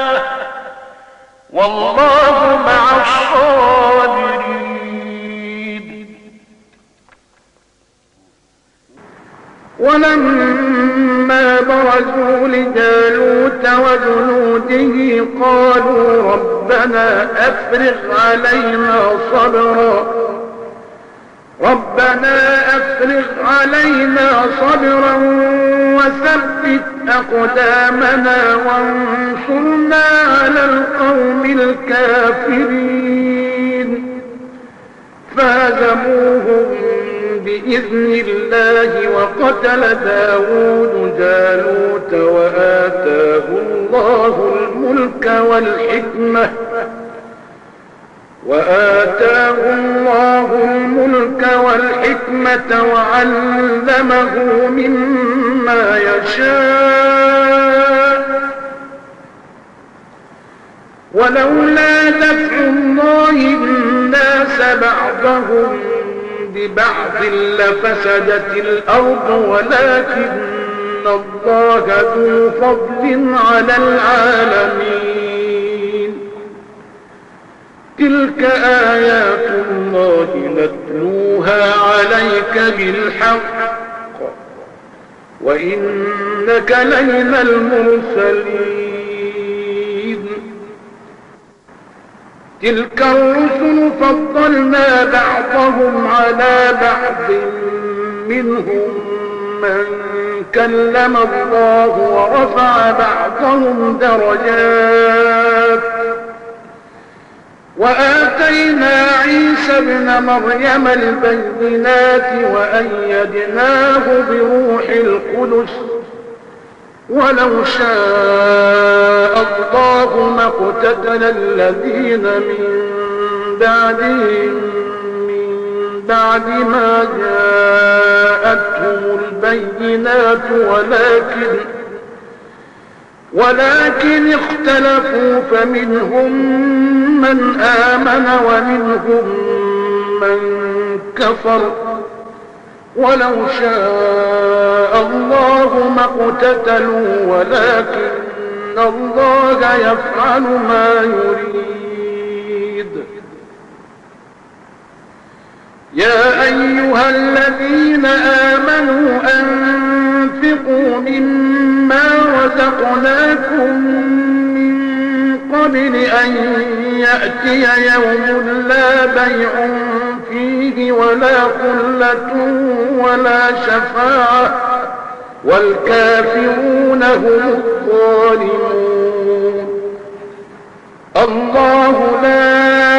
والله مع الصابرين. ولما برزوا لجالوت وجنوده قالوا ربنا أفرغ علينا صبرا ربنا أفرغ علينا صبرا وثبت أقدامنا وانصرنا على القوم الكافرين. فهزموهم بإذن الله وقتل داود جالوت وآتاه الله الملك والحكمة وآتاه الله الملك والحكمة وعلمه مما يشاء ولولا دفع الله الناس بعضهم ببعض لفسدت الأرض ولكن الله ذو فضل على العالمين. تلك آيات الله نتلوها عليك بالحق وإنك لمن المرسلين. تلك الرسل فضلنا بعضهم على بعض منهم من كلم الله ورفع بعضهم درجات وآتينا عيسى ابن مريم البينات وأيدناه بروح القدس ولو شاء الله ما اقتتل الذين من بعدهم من بعد ما جاءتهم البينات ولكن ولكن اختلفوا فمنهم من آمن ومنهم من كفر ولو شاء الله ما اقتتلوا ولكن الله يفعل ما يريد. يا أيها الذين آمنوا أنفقوا مما رزقناكم من قبل أن يأتي يوم لا بيع فيه ولا خلة ولا شفاعة والكافرون هم الظالمون. الله لا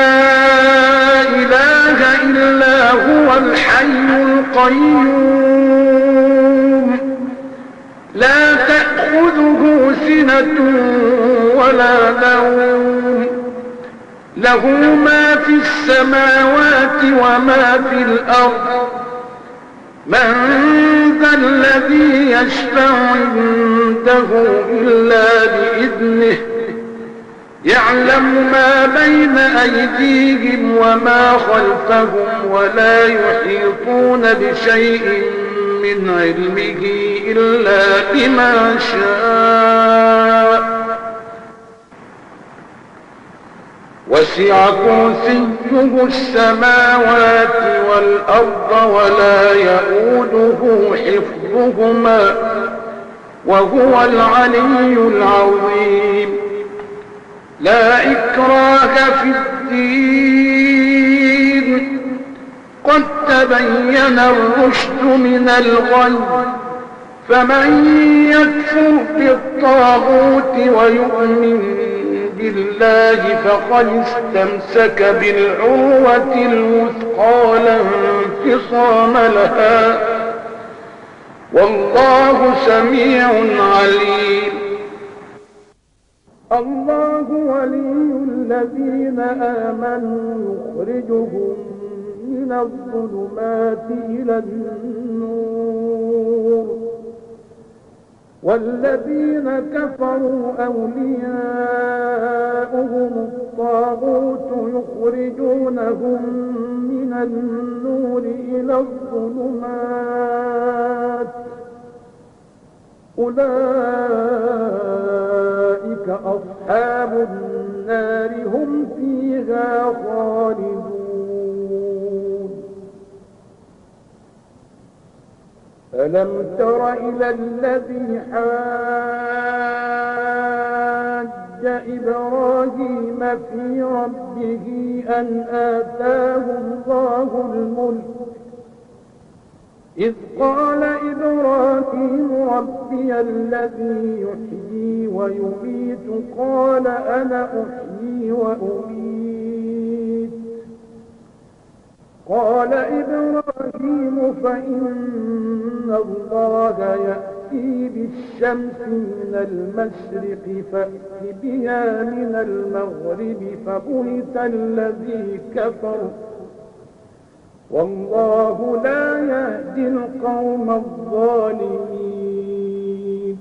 إله إلا هو الحي القيوم لا تأخذه سنة ولا نوم له ما في السماوات وما في الأرض. من ذا الذي يشفع عنده إلا بإذنه يعلم ما بين أيديهم وما خلفهم ولا يحيطون بشيء من علمه إلا بما شاء وسع كرسيه السماوات والأرض ولا يؤوده حفظهما وهو العلي العظيم. لا إكراه في الدين قد تبين الرشد من الغي فمن يكفر بالطاغوت ويؤمن بالله فقد استمسك بالعروة الوثقى لا انفصام لها والله سميع عليم. الله ولي الذين آمنوا يخرجهم من الظلمات إلى النور والذين كفروا أولياؤهم الطاغوت يخرجونهم من النور إلى الظلمات أولئك أصحاب النار هم فيها خالدون. ألم تر إلى الذي حاج إبراهيم في ربه أن آتاه الله الملك إذ قال إبراهيم ربي الذي يحيي ويميت قال أنا أحيي وأميت قال إبراهيم فإن الله يأتي بالشمس من المشرق فأت بها من المغرب فبهت الذي كفر والله لا يهدي القوم الظالمين.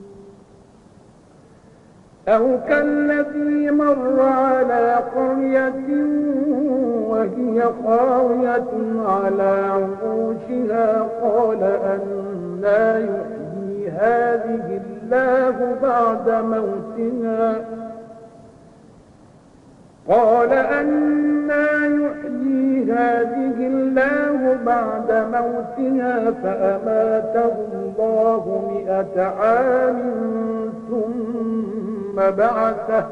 أو كالذي مر على قرية وهي خاوية على عروشها قال أنى يحيي هذه الله بعد موتها قال أنى يحيي هذه الله بعد موتها فأماته الله مئة عام ثم بعثه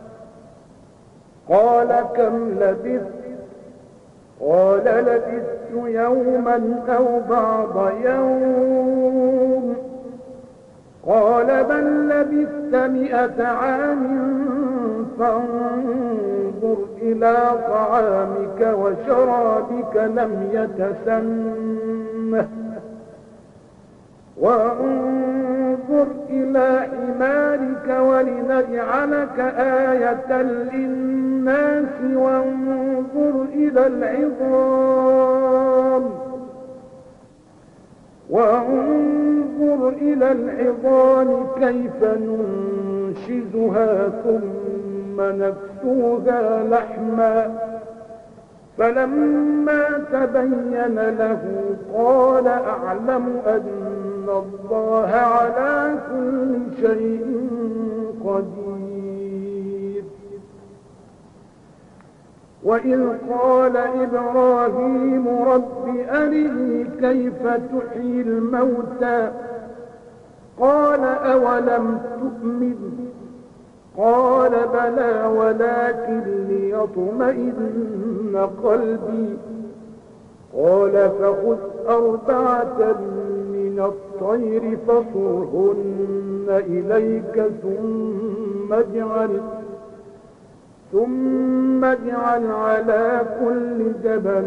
قال كم لبثت قال لبثت يوما أو بعض يوم قال بل لبثت مئة عام فانظر إلى طعامك وشرابك لم يتسنه وانظر إلى حمارك ولنجعلك آية للناس وانظر إلى العظام وانظر إلى العظام كيف ننشزها ثم نكسوها لحما فلما تبين له قال أعلم أن الله على كل شيء قدير. وإذ قال إبراهيم رب أرني كيف تحيي الموتى قال أولم تؤمن قال بلى ولكن ليطمئن قلبي قال فخذ أربعة من الطير فصرهن إليك ثم اجعل ثم اجعل على كل جبل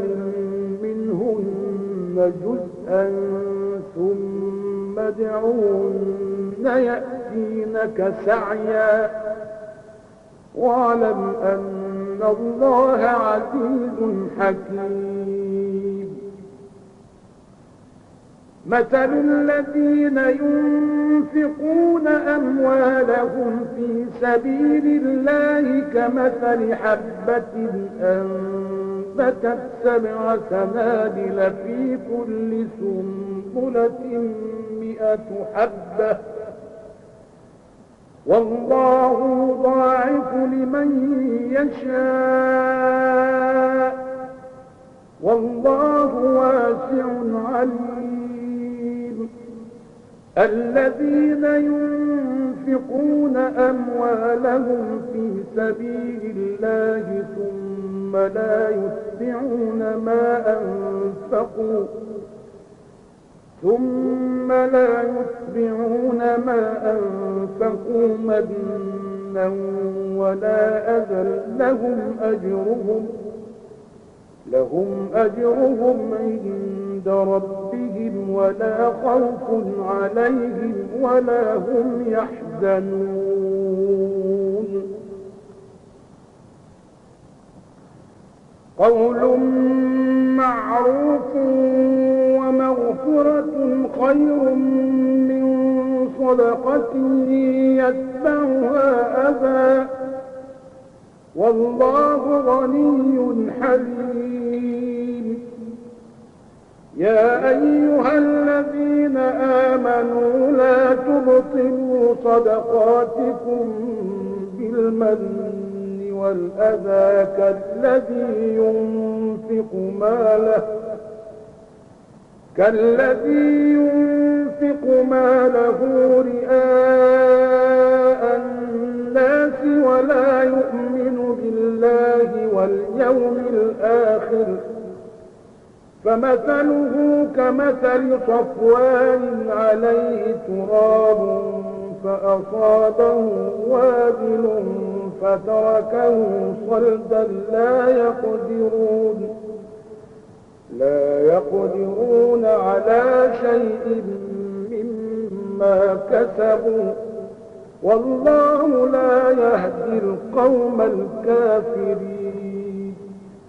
منهن جزءا ثم ادعوهن يأتينك سعيا واعلم أن الله عزيز حكيم. مثل الذين ينفقون أموالهم في سبيل الله كمثل حبة أنبتت سبع سنابل في كل سنبلة مئة حبة والله يضاعف لمن يشاء والله واسع عليم. الذين ينفقون أموالهم في سبيل الله ثم لا يتبعون ما أنفقوا ثم لا يتبعون ما أنفقوا منا ولا أذى لهم أجرهم لهم أجرهم عند ربهم ولا خوف عليهم ولا هم يحزنون. قول معروف ومغفرة خير من صدقة يتبعها أذى والله غني حليم. يا أيها الذين آمنوا لا تبطلوا صدقاتكم بالمن والأذى كالذي ينفق ماله كالذي ينفق ماله رئاء الناس ولا يؤمن بالله واليوم الآخر فمثله كمثل صفوان عليه تراب فأصابه وابل فتركه صلدا لا يقدرون لا يقدرون على شيء مما كسبوا والله لا يهدي القوم الكافرين.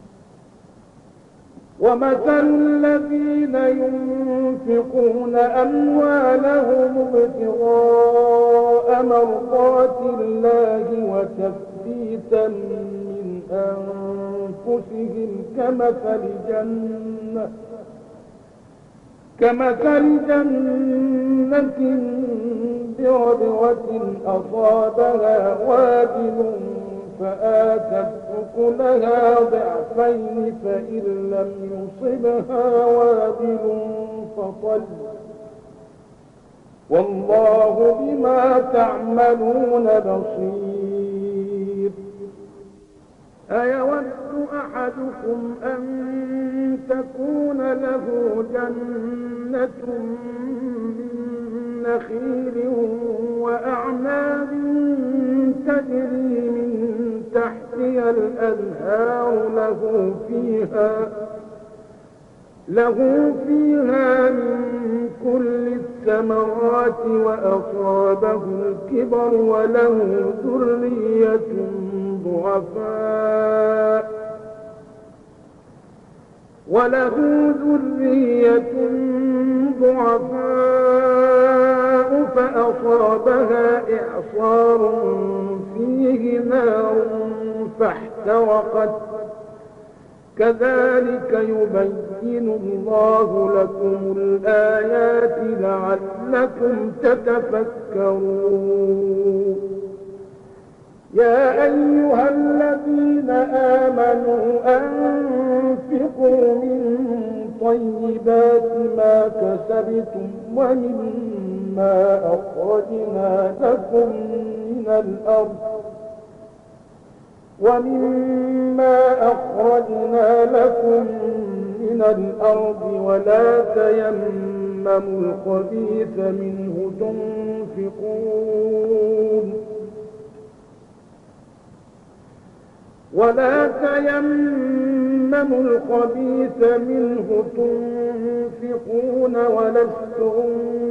ومثل الذين ينفقون أموالهم ابتغاء مرضات الله وتثبيتا من أنفسهم كمثل جنة كمثل جنة بربوة أصابها وابل فآتت أكلها ضعفين فإن لم يصبها وابل فطل والله بما تعملون بصير. أيود أحدكم أن تكون له جنة من نخيل وأعناب تجري من تحتها الأنهار له فيها له فيها من كل الثمرات وأصابه الكبر وله ذرية ضعفاء وله ذرية ضعفاء فأصابها إعصار فيه نار فاحترقت كذلك يبين الله لكم الآيات لعلكم تتفكرون. يا أيها الذين آمنوا أنفقوا من طيبات ما كسبتم ومما أخرجنا لكم من الأرض ومما أخرجنا لكم من الأرض ولا تيمموا الخبيث منه تنفقون ولا تيمموا الخبيث منه تنفقون ولستم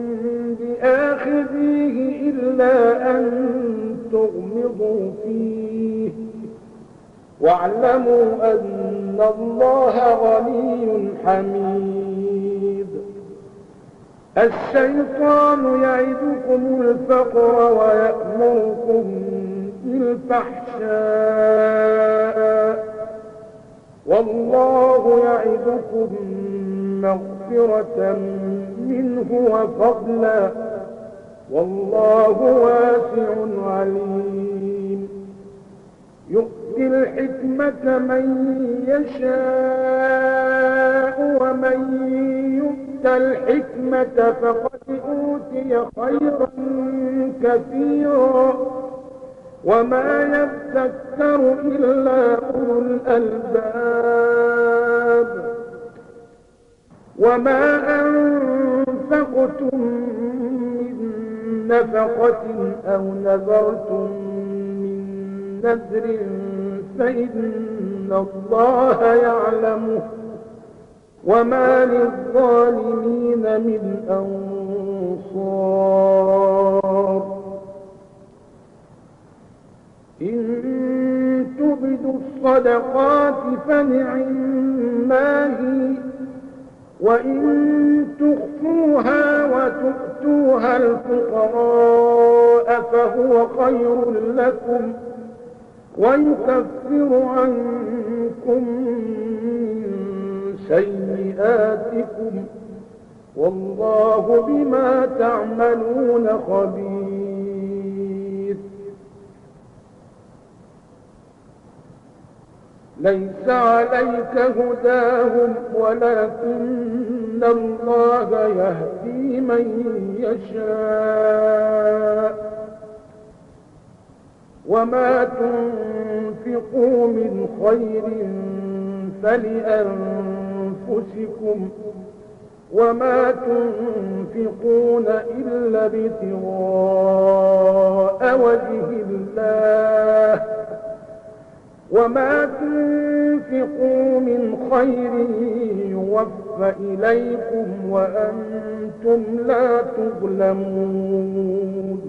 بآخذيه إلا أن تغمضوا فيه واعلموا أن الله غني حميد. الشيطان يعدكم الفقر ويأمركم بالفحشاء والله يعدكم مغفرة منه وفضلا والله واسع عليم. يؤتي الحكمة من يشاء ومن يؤت الحكمة فقد أوتي خيرا كثيرا وما يذكر إلا أولو الألباب. وما أنفقتم من نفقة أو نذرتم من نذر فإن الله يعلمه وما للظالمين من أنصار. إن تبدوا الصدقات فنعما هي وإن تخفوها وتؤتوا وتؤتوها الفقراء فهو خير لكم ويكفر عنكم من سيئاتكم والله بما تعملون خبير. ليس عليك هداهم ولكن الله يهدي من يشاء وما تنفقوا من خير فلأنفسكم وما تنفقون إلا ابتغاء وجه الله وما تنفقوا من خير يوفى إليكم وأنتم لا تظلمون.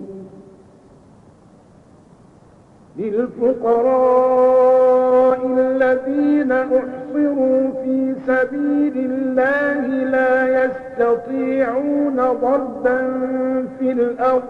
للفقراء الذين أحصروا في سبيل الله لا يستطيعون ضربا في الأرض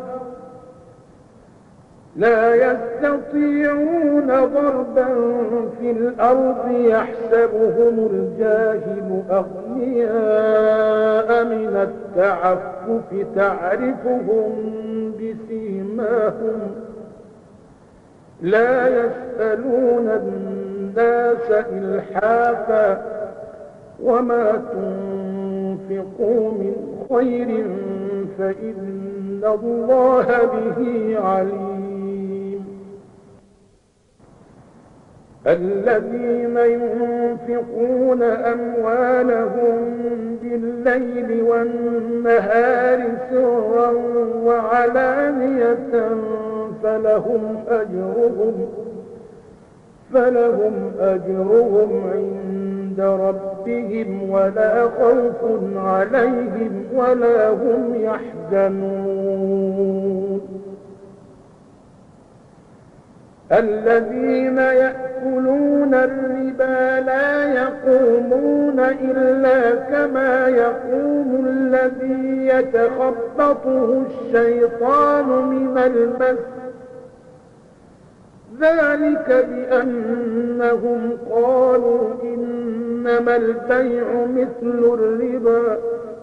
لا يستطيعون ضربا في الأرض يحسبهم الجاهل أغنياء من التعفف تعرفهم بسيماهم لا يسألون الناس إلحافا وما تنفقوا من خير فإن الله به عليم. الذين ينفقون أموالهم بالليل والنهار سرا وعلانية فلهم أجرهم فلهم أجرهم عند ربهم ولا خوف عليهم ولا هم يحزنون. الذين يأكلون الربا لا يقومون إلا كما يقوم الذي يتخبطه الشيطان من المس ذلك بأنهم قالوا إنما البيع مثل الربا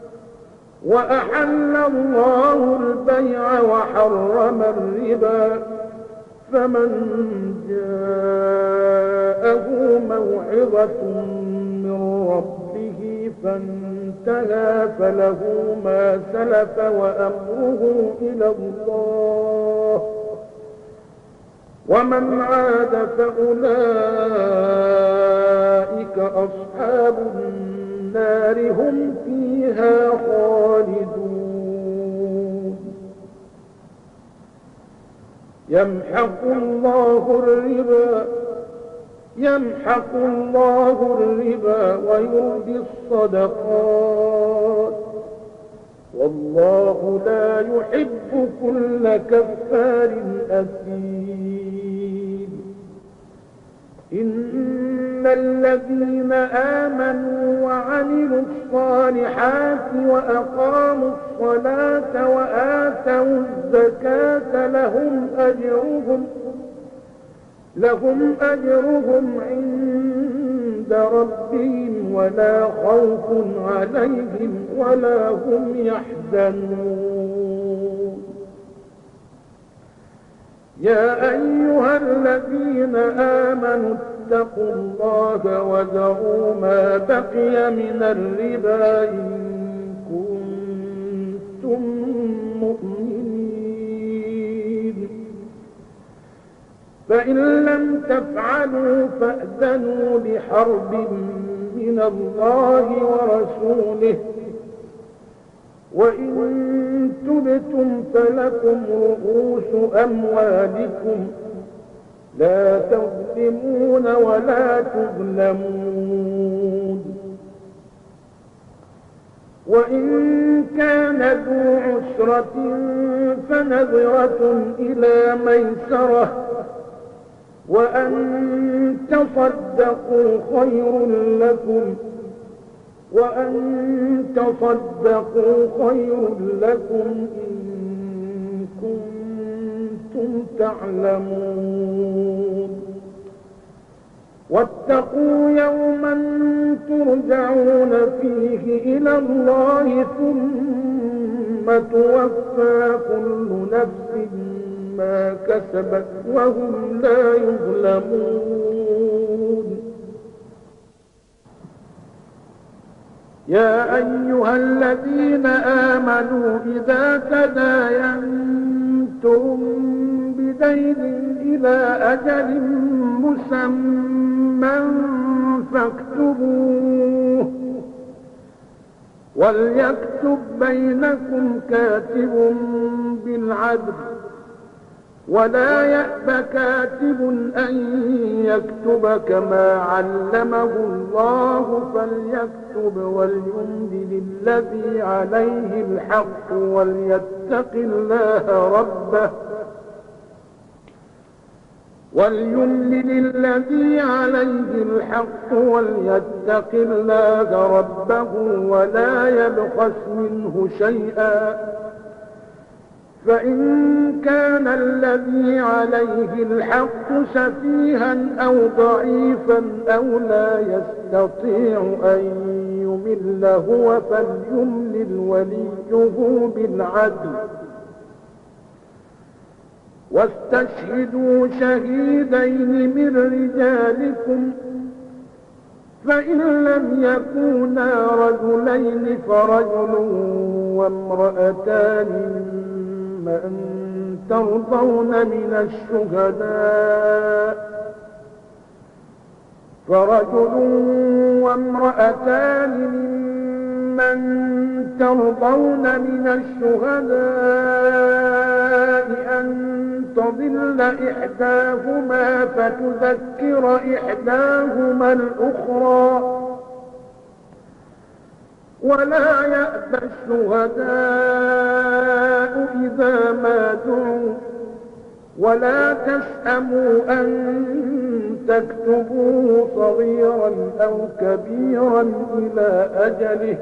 وأحل الله البيع وحرم الربا فمن جاءه موعظة من ربه فانتهى فله ما سلف وأمره إلى الله ومن عاد فأولئك أصحاب النار هم فيها خالدون. يمحق الله الربا يمحق الله الربا ويربي الصدقات والله لا يحب كل كفار أثيم. إن الذين آمنوا وعملوا الصالحات وأقاموا الصلاة وآتوا الزكاة لهم أجرهم لهم أجرهم عند ربهم ولا خوف عليهم ولا هم يحزنون. يا أيها الذين آمنوا اتقوا الله وذروا ما بقي من الربا إن كنتم مؤمنين فإن لم تفعلوا فأذنوا بحرب من الله ورسوله وإن تبتم فلكم رؤوس أموالكم لا تظلمون ولا تظلمون. وإن كان ذو عسرة فنظرة إلى ميسرة وأن تصدقوا خير لكم وأن تصدقوا خير لكم إن كنتم تعلمون واتقوا يوما ترجعون فيه إلى الله ثم توفى كل نفس ما كسبت وهم لا يظلمون يا أيها الذين آمنوا إذا تداينتم بدين إلى أجل مسمى فاكتبوه وليكتب بينكم كاتب بالعدل ولا يأب كاتب أن يكتب كما علمه الله فليكتب وليملل الذي عليه الحق وليتق الله ربه وليملل الذي عليه الحق وليتق الله ربه ولا يبخس منه شيئا فإن كان الذي عليه الحق سفيها أو ضعيفا أو لا يستطيع أن يمل هو فليملل وليه بالعدل واستشهدوا شهيدين من رجالكم فإن لم يكونا رجلين فرجل وامرأتان من ترضون من الشهداء فرجل وامرأتان ممن ترضون من الشهداء أن تضل إحداهما فتذكر إحداهما الأخرى ولا يأبى الشهداء إذا ما دعوا ولا تسأموا أن تكتبوه صغيرا أو كبيرا إلى أجله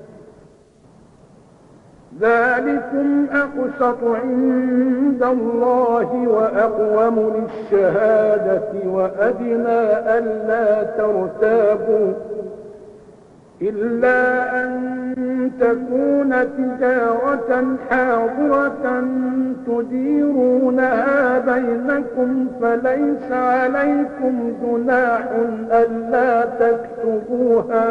ذلكم أقسط عند الله وأقوم للشهادة وأدنى ألا ترتابوا إلا أن تكون تجارة حاضرة تديرونها بينكم فليس عليكم جناح ألا تكتبوها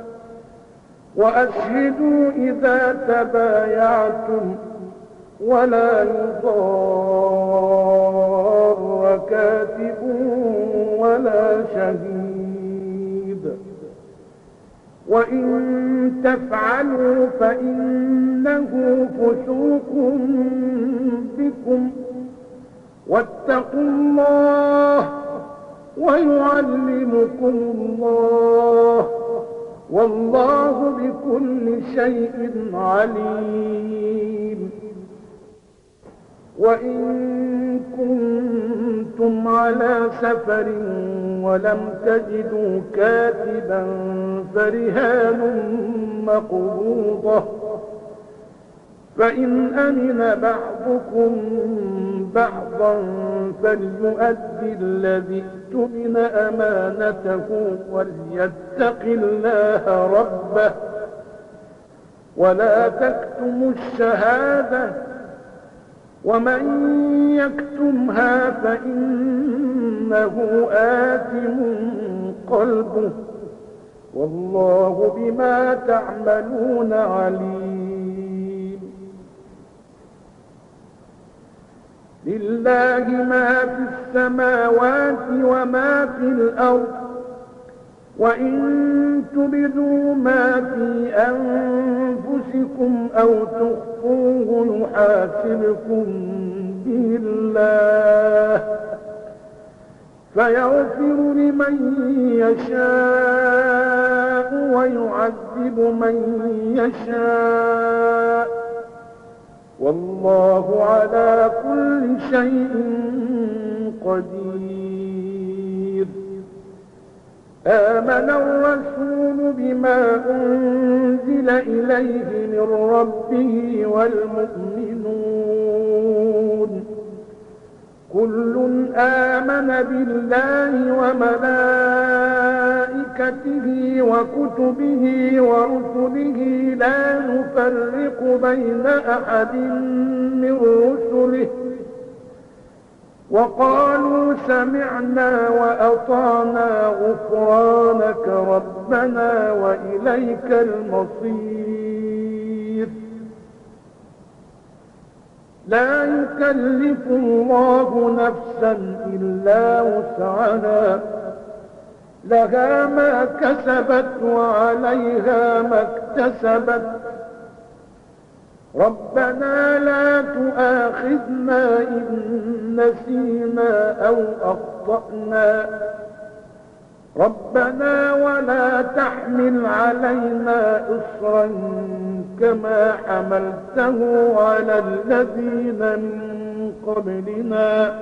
وأشهدوا إذا تبايعتم ولا يضار كاتب ولا شهيد وإن تفعلوا فإنه فسوق بكم واتقوا الله ويعلمكم الله والله بكل شيء عليم وإن كنتم على سفر ولم تجدوا كاتبا فرهان مقبوضة فإن أمن بعضكم بعضا فليؤدي الذي اؤتمن أمانته وليتق الله ربه ولا تكتموا الشهادة ومن يكتمها فإنه آثم قلبه والله بما تعملون عليم لله ما في السماوات وما في الأرض وإن تبدوا ما في أنفسكم أو تخفوه يحاسبكم به الله فيغفر لمن يشاء ويعذب من يشاء والله على كل شيء قدير آمن الرسول بما أنزل إليه من ربه والمؤمنون كل آمن بالله وملائكته وكتبه ورسله لا نفرق بين أحد من رسله وقالوا سمعنا وأطعنا غفرانك ربنا وإليك المصير لا يكلف الله نفسا إلا وسعها لها ما كسبت وعليها ما اكتسبت ربنا لا تؤاخذنا إن نسينا أو أخطأنا ربنا ولا تحمل علينا إصرا كما حملته على الذين من قبلنا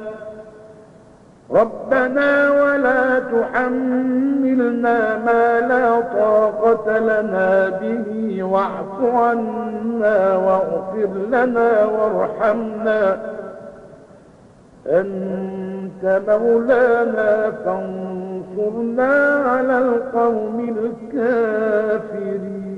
ربنا ولا تحملنا ما لا طاقة لنا به واعف عنا واغفر لنا وارحمنا أنت مولانا فانصرنا على القوم الكافرين